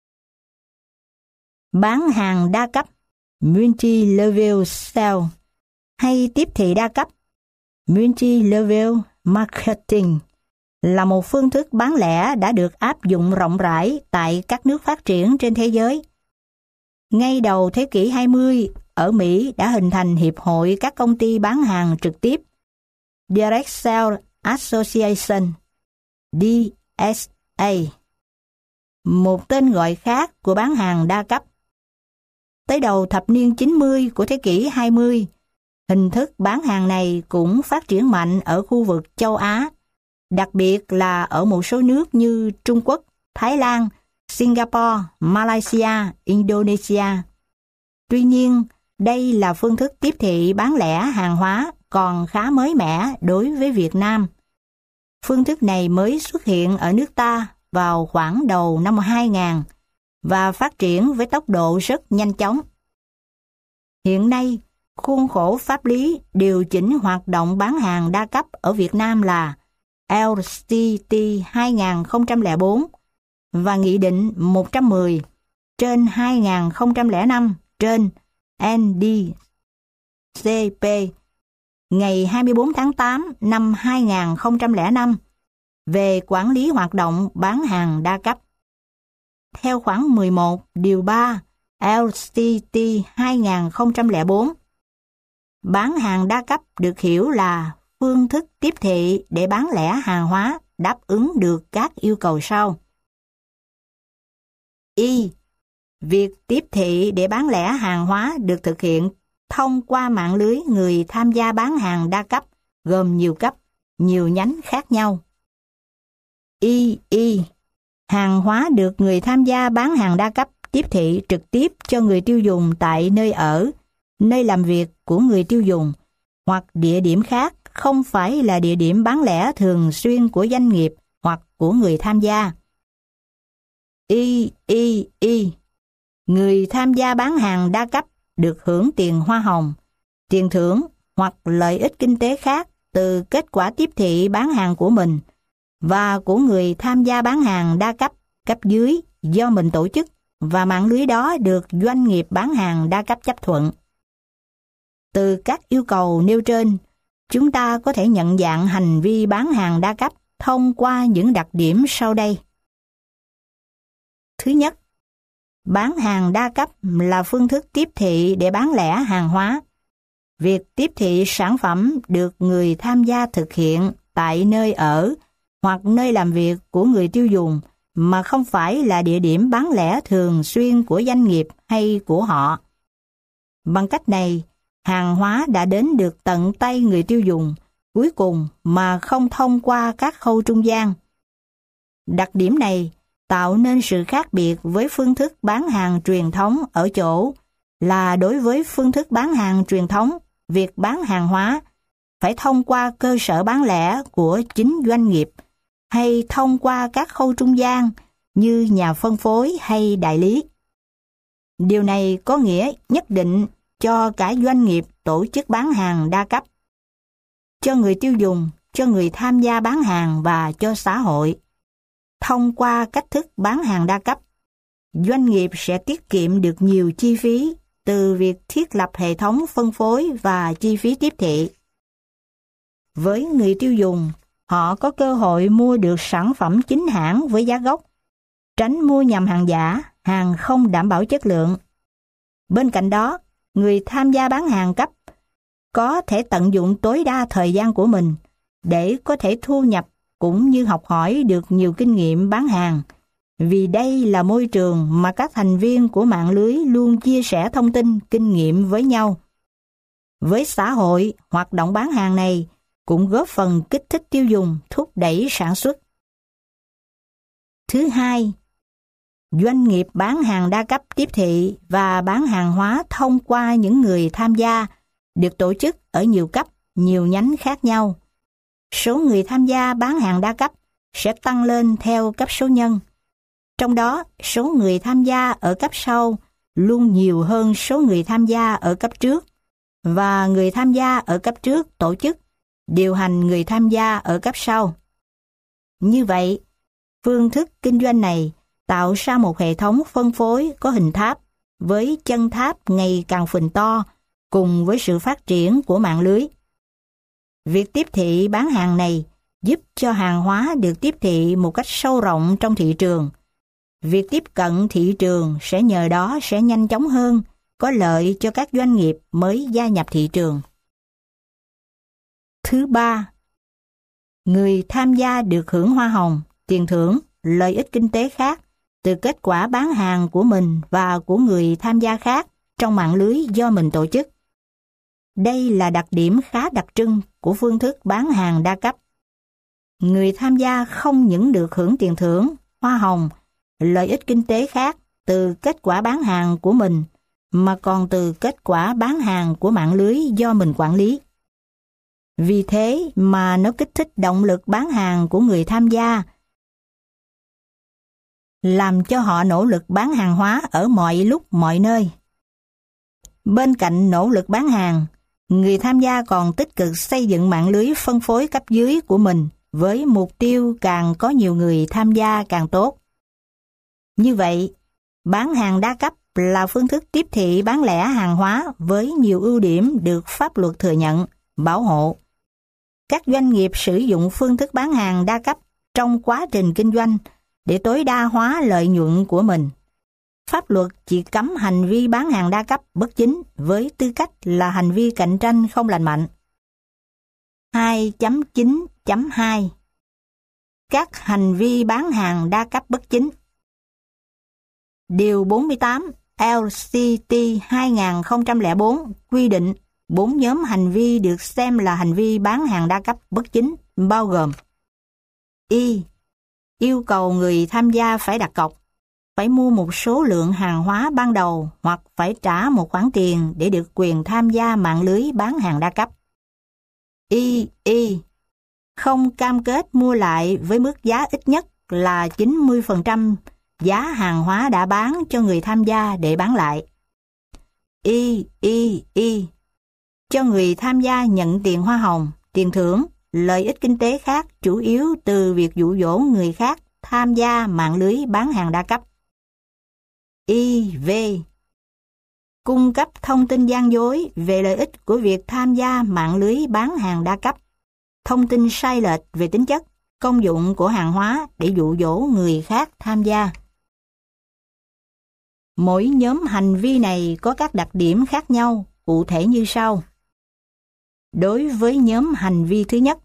Bán hàng đa cấp multi-level sale hay tiếp thị đa cấp multi-level marketing là một phương thức bán lẻ đã được áp dụng rộng rãi tại các nước phát triển trên thế giới. Ngay đầu thế kỷ 20, ở Mỹ đã hình thành Hiệp hội các công ty bán hàng trực tiếp Direct Sale Association, DSA, một tên gọi khác của bán hàng đa cấp. Tới đầu thập niên 90 của thế kỷ 20, hình thức bán hàng này cũng phát triển mạnh ở khu vực châu Á, đặc biệt là ở một số nước như Trung Quốc, Thái Lan, Singapore, Malaysia, Indonesia. Tuy nhiên, đây là phương thức tiếp thị bán lẻ hàng hóa còn khá mới mẻ đối với Việt Nam. Phương thức này mới xuất hiện ở nước ta vào khoảng đầu năm 2000 và phát triển với tốc độ rất nhanh chóng. Hiện nay, khuôn khổ pháp lý điều chỉnh hoạt động bán hàng đa cấp ở Việt Nam là LCT 2004 và Nghị định 110 trên 2005 trên ND-CP ngày 24 tháng 8 năm 2005 về quản lý hoạt động bán hàng đa cấp. Theo khoản 11 điều 3 LCT 2004, bán hàng đa cấp được hiểu là phương thức tiếp thị để bán lẻ hàng hóa đáp ứng được các yêu cầu sau. Y. Việc tiếp thị để bán lẻ hàng hóa được thực hiện thông qua mạng lưới người tham gia bán hàng đa cấp gồm nhiều cấp, nhiều nhánh khác nhau. Y. Hàng hóa được người tham gia bán hàng đa cấp tiếp thị trực tiếp cho người tiêu dùng tại nơi ở, nơi làm việc của người tiêu dùng hoặc địa điểm khác không phải là địa điểm bán lẻ thường xuyên của doanh nghiệp hoặc của người tham gia. Y. Người tham gia bán hàng đa cấp được hưởng tiền hoa hồng, tiền thưởng hoặc lợi ích kinh tế khác từ kết quả tiếp thị bán hàng của mình và của người tham gia bán hàng đa cấp cấp dưới do mình tổ chức và mạng lưới đó được doanh nghiệp bán hàng đa cấp chấp thuận. Từ các yêu cầu nêu trên, chúng ta có thể nhận dạng hành vi bán hàng đa cấp thông qua những đặc điểm sau đây. Thứ nhất, bán hàng đa cấp là phương thức tiếp thị để bán lẻ hàng hóa. Việc tiếp thị sản phẩm được người tham gia thực hiện tại nơi ở hoặc nơi làm việc của người tiêu dùng mà không phải là địa điểm bán lẻ thường xuyên của doanh nghiệp hay của họ. Bằng cách này, hàng hóa đã đến được tận tay người tiêu dùng cuối cùng mà không thông qua các khâu trung gian. Đặc điểm này tạo nên sự khác biệt với phương thức bán hàng truyền thống ở chỗ là đối với phương thức bán hàng truyền thống, việc bán hàng hóa phải thông qua cơ sở bán lẻ của chính doanh nghiệp hay thông qua các khâu trung gian như nhà phân phối hay đại lý. Điều này có nghĩa nhất định cho cả doanh nghiệp tổ chức bán hàng đa cấp, cho người tiêu dùng, cho người tham gia bán hàng và cho xã hội. Thông qua cách thức bán hàng đa cấp, doanh nghiệp sẽ tiết kiệm được nhiều chi phí từ việc thiết lập hệ thống phân phối và chi phí tiếp thị. Với người tiêu dùng, họ có cơ hội mua được sản phẩm chính hãng với giá gốc, tránh mua nhầm hàng giả, hàng không đảm bảo chất lượng. Bên cạnh đó, người tham gia bán hàng cấp có thể tận dụng tối đa thời gian của mình để có thể thu nhập cũng như học hỏi được nhiều kinh nghiệm bán hàng, vì đây là môi trường mà các thành viên của mạng lưới luôn chia sẻ thông tin, kinh nghiệm với nhau. Với xã hội, hoạt động bán hàng này cũng góp phần kích thích tiêu dùng, thúc đẩy sản xuất. Thứ hai, Doanh nghiệp bán hàng đa cấp tiếp thị và bán hàng hóa thông qua những người tham gia được tổ chức ở nhiều cấp, nhiều nhánh khác nhau. Số người tham gia bán hàng đa cấp sẽ tăng lên theo cấp số nhân. Trong đó, số người tham gia ở cấp sau luôn nhiều hơn số người tham gia ở cấp trước, và người tham gia ở cấp trước tổ chức, điều hành người tham gia ở cấp sau. Như vậy, phương thức kinh doanh này tạo ra một hệ thống phân phối có hình tháp, với chân tháp ngày càng phình to, cùng với sự phát triển của mạng lưới. Việc tiếp thị bán hàng này giúp cho hàng hóa được tiếp thị một cách sâu rộng trong thị trường. Việc tiếp cận thị trường sẽ nhờ đó sẽ nhanh chóng hơn, có lợi cho các doanh nghiệp mới gia nhập thị trường. Thứ ba, người tham gia được hưởng hoa hồng, tiền thưởng, lợi ích kinh tế khác từ kết quả bán hàng của mình và của người tham gia khác trong mạng lưới do mình tổ chức. Đây là đặc điểm khá đặc trưng của phương thức bán hàng đa cấp. Người tham gia không những được hưởng tiền thưởng, hoa hồng, lợi ích kinh tế khác từ kết quả bán hàng của mình, mà còn từ kết quả bán hàng của mạng lưới do mình quản lý. Vì thế mà nó kích thích động lực bán hàng của người tham gia, làm cho họ nỗ lực bán hàng hóa ở mọi lúc mọi nơi. Bên cạnh nỗ lực bán hàng, người tham gia còn tích cực xây dựng mạng lưới phân phối cấp dưới của mình với mục tiêu càng có nhiều người tham gia càng tốt. Như vậy, bán hàng đa cấp là phương thức tiếp thị bán lẻ hàng hóa với nhiều ưu điểm được pháp luật thừa nhận, bảo hộ. Các doanh nghiệp sử dụng phương thức bán hàng đa cấp trong quá trình kinh doanh để tối đa hóa lợi nhuận của mình. Pháp luật chỉ cấm hành vi bán hàng đa cấp bất chính với tư cách là hành vi cạnh tranh không lành mạnh. 2.9.2 Các hành vi bán hàng đa cấp bất chính. Điều 48 LCT 2004 quy định 4 nhóm hành vi được xem là hành vi bán hàng đa cấp bất chính, bao gồm: Y. Yêu cầu người tham gia phải đặt cọc, phải mua một số lượng hàng hóa ban đầu hoặc phải trả một khoản tiền để được quyền tham gia mạng lưới bán hàng đa cấp. Y. Không cam kết mua lại với mức giá ít nhất là 90% giá hàng hóa đã bán cho người tham gia để bán lại. Y. Cho người tham gia nhận tiền hoa hồng, tiền thưởng, lợi ích kinh tế khác chủ yếu từ việc dụ dỗ người khác tham gia mạng lưới bán hàng đa cấp. IV. Cung cấp thông tin gian dối về lợi ích của việc tham gia mạng lưới bán hàng đa cấp, thông tin sai lệch về tính chất, công dụng của hàng hóa để dụ dỗ người khác tham gia. Mỗi nhóm hành vi này có các đặc điểm khác nhau, cụ thể như sau. Đối với nhóm hành vi thứ nhất,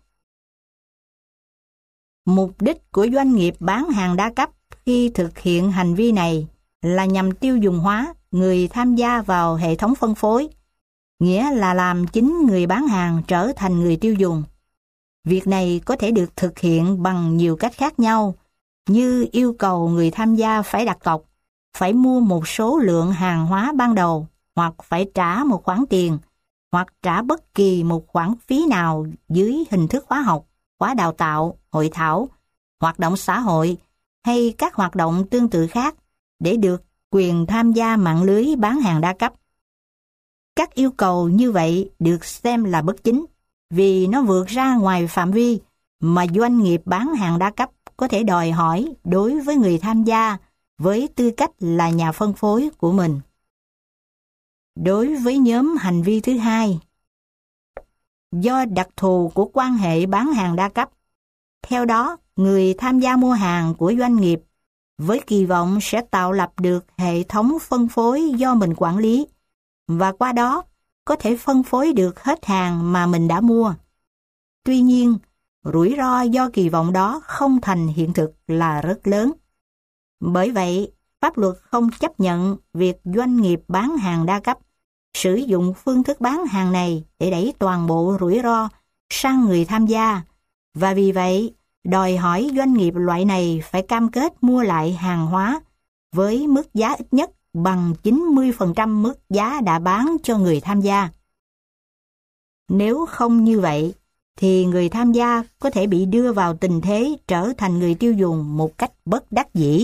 mục đích của doanh nghiệp bán hàng đa cấp khi thực hiện hành vi này là nhằm tiêu dùng hóa người tham gia vào hệ thống phân phối, nghĩa là làm chính người bán hàng trở thành người tiêu dùng. Việc này có thể được thực hiện bằng nhiều cách khác nhau, như yêu cầu người tham gia phải đặt cọc, phải mua một số lượng hàng hóa ban đầu, hoặc phải trả một khoản tiền, hoặc trả bất kỳ một khoản phí nào dưới hình thức khóa học, khóa đào tạo, hội thảo, hoạt động xã hội hay các hoạt động tương tự khác để được quyền tham gia mạng lưới bán hàng đa cấp. Các yêu cầu như vậy được xem là bất chính vì nó vượt ra ngoài phạm vi mà doanh nghiệp bán hàng đa cấp có thể đòi hỏi đối với người tham gia với tư cách là nhà phân phối của mình. Đối với nhóm hành vi thứ hai, do đặc thù của quan hệ bán hàng đa cấp, theo đó người tham gia mua hàng của doanh nghiệp với kỳ vọng sẽ tạo lập được hệ thống phân phối do mình quản lý và qua đó có thể phân phối được hết hàng mà mình đã mua. Tuy nhiên, rủi ro do kỳ vọng đó không thành hiện thực là rất lớn. Bởi vậy, pháp luật không chấp nhận việc doanh nghiệp bán hàng đa cấp sử dụng phương thức bán hàng này để đẩy toàn bộ rủi ro sang người tham gia, và vì vậy đòi hỏi doanh nghiệp loại này phải cam kết mua lại hàng hóa với mức giá ít nhất bằng 90% mức giá đã bán cho người tham gia. Nếu không như vậy, thì người tham gia có thể bị đưa vào tình thế trở thành người tiêu dùng một cách bất đắc dĩ.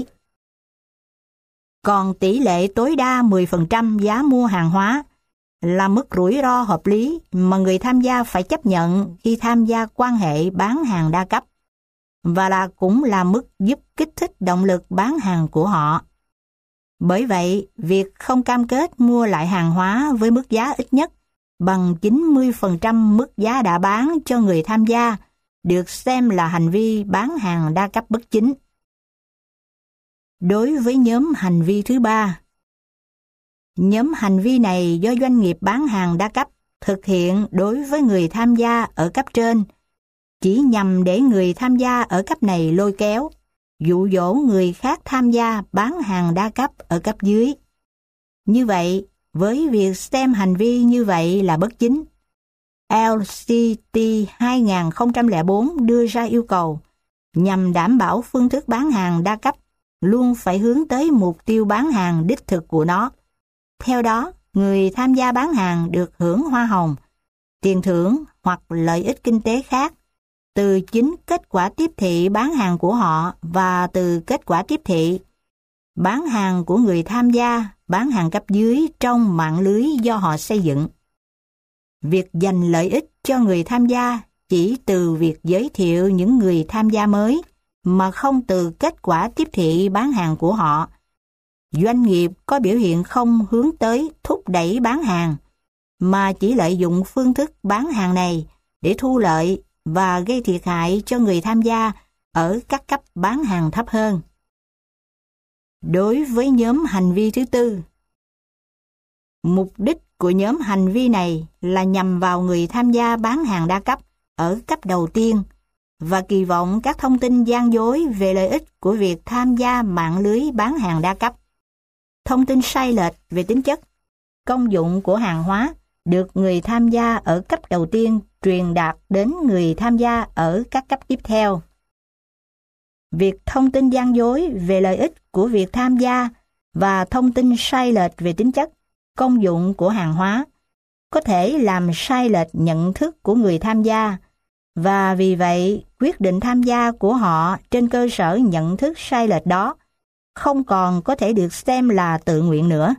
Còn tỷ lệ tối đa 10% giá mua hàng hóa là mức rủi ro hợp lý mà người tham gia phải chấp nhận khi tham gia quan hệ bán hàng đa cấp, và cũng là mức giúp kích thích động lực bán hàng của họ. Bởi vậy, việc không cam kết mua lại hàng hóa với mức giá ít nhất bằng 90% mức giá đã bán cho người tham gia được xem là hành vi bán hàng đa cấp bất chính. Đối với nhóm hành vi thứ ba, nhóm hành vi này do doanh nghiệp bán hàng đa cấp thực hiện đối với người tham gia ở cấp trên, chỉ nhằm để người tham gia ở cấp này lôi kéo, dụ dỗ người khác tham gia bán hàng đa cấp ở cấp dưới. Như vậy, với việc xem hành vi như vậy là bất chính, LCT 2004 đưa ra yêu cầu nhằm đảm bảo phương thức bán hàng đa cấp luôn phải hướng tới mục tiêu bán hàng đích thực của nó. Theo đó, người tham gia bán hàng được hưởng hoa hồng, tiền thưởng hoặc lợi ích kinh tế khác từ chính kết quả tiếp thị bán hàng của họ và từ kết quả tiếp thị bán hàng của người tham gia bán hàng cấp dưới trong mạng lưới do họ xây dựng. Việc dành lợi ích cho người tham gia chỉ từ việc giới thiệu những người tham gia mới mà không từ kết quả tiếp thị bán hàng của họ. Doanh nghiệp có biểu hiện không hướng tới thúc đẩy bán hàng, mà chỉ lợi dụng phương thức bán hàng này để thu lợi và gây thiệt hại cho người tham gia ở các cấp bán hàng thấp hơn. Đối với nhóm hành vi thứ tư, mục đích của nhóm hành vi này là nhằm vào người tham gia bán hàng đa cấp ở cấp đầu tiên và kỳ vọng các thông tin gian dối về lợi ích của việc tham gia mạng lưới bán hàng đa cấp. Thông tin sai lệch về tính chất, công dụng của hàng hóa được người tham gia ở cấp đầu tiên truyền đạt đến người tham gia ở các cấp tiếp theo. Việc thông tin gian dối về lợi ích của việc tham gia và thông tin sai lệch về tính chất, công dụng của hàng hóa có thể làm sai lệch nhận thức của người tham gia, và vì vậy quyết định tham gia của họ trên cơ sở nhận thức sai lệch đó không còn có thể được xem là tự nguyện nữa.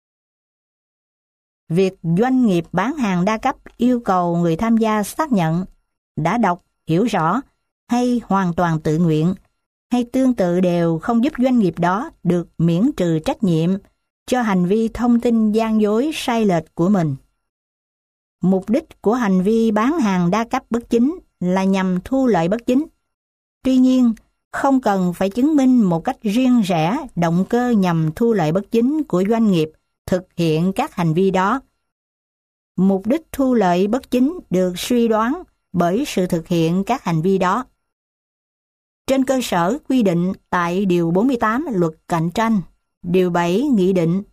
Việc doanh nghiệp bán hàng đa cấp yêu cầu người tham gia xác nhận đã đọc, hiểu rõ hay hoàn toàn tự nguyện, hay tương tự đều không giúp doanh nghiệp đó được miễn trừ trách nhiệm cho hành vi thông tin gian dối sai lệch của mình. Mục đích của hành vi bán hàng đa cấp bất chính là nhằm thu lợi bất chính. Tuy nhiên, không cần phải chứng minh một cách riêng rẽ động cơ nhằm thu lợi bất chính của doanh nghiệp thực hiện các hành vi đó. Mục đích thu lợi bất chính được suy đoán bởi sự thực hiện các hành vi đó. Trên cơ sở quy định tại Điều 48 Luật Cạnh tranh, Điều 7 Nghị định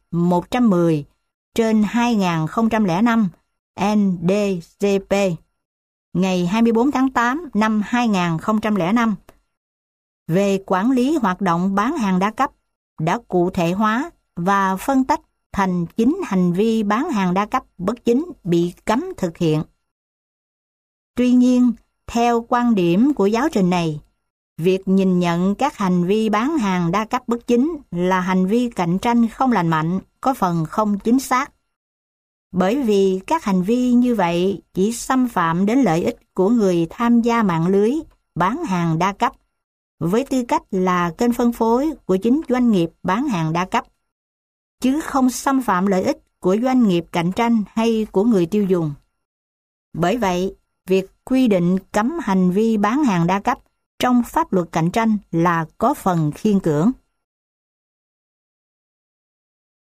110/2005 NDCP ngày 24 tháng 8 năm 2005 về quản lý hoạt động bán hàng đa cấp đã cụ thể hóa và phân tách thành 9 hành vi bán hàng đa cấp bất chính bị cấm thực hiện. Tuy nhiên, theo quan điểm của giáo trình này, việc nhìn nhận các hành vi bán hàng đa cấp bất chính là hành vi cạnh tranh không lành mạnh có phần không chính xác. Bởi vì các hành vi như vậy chỉ xâm phạm đến lợi ích của người tham gia mạng lưới bán hàng đa cấp, với tư cách là kênh phân phối của chính doanh nghiệp bán hàng đa cấp, chứ không xâm phạm lợi ích của doanh nghiệp cạnh tranh hay của người tiêu dùng. Bởi vậy, việc quy định cấm hành vi bán hàng đa cấp trong pháp luật cạnh tranh là có phần khiên cưỡng.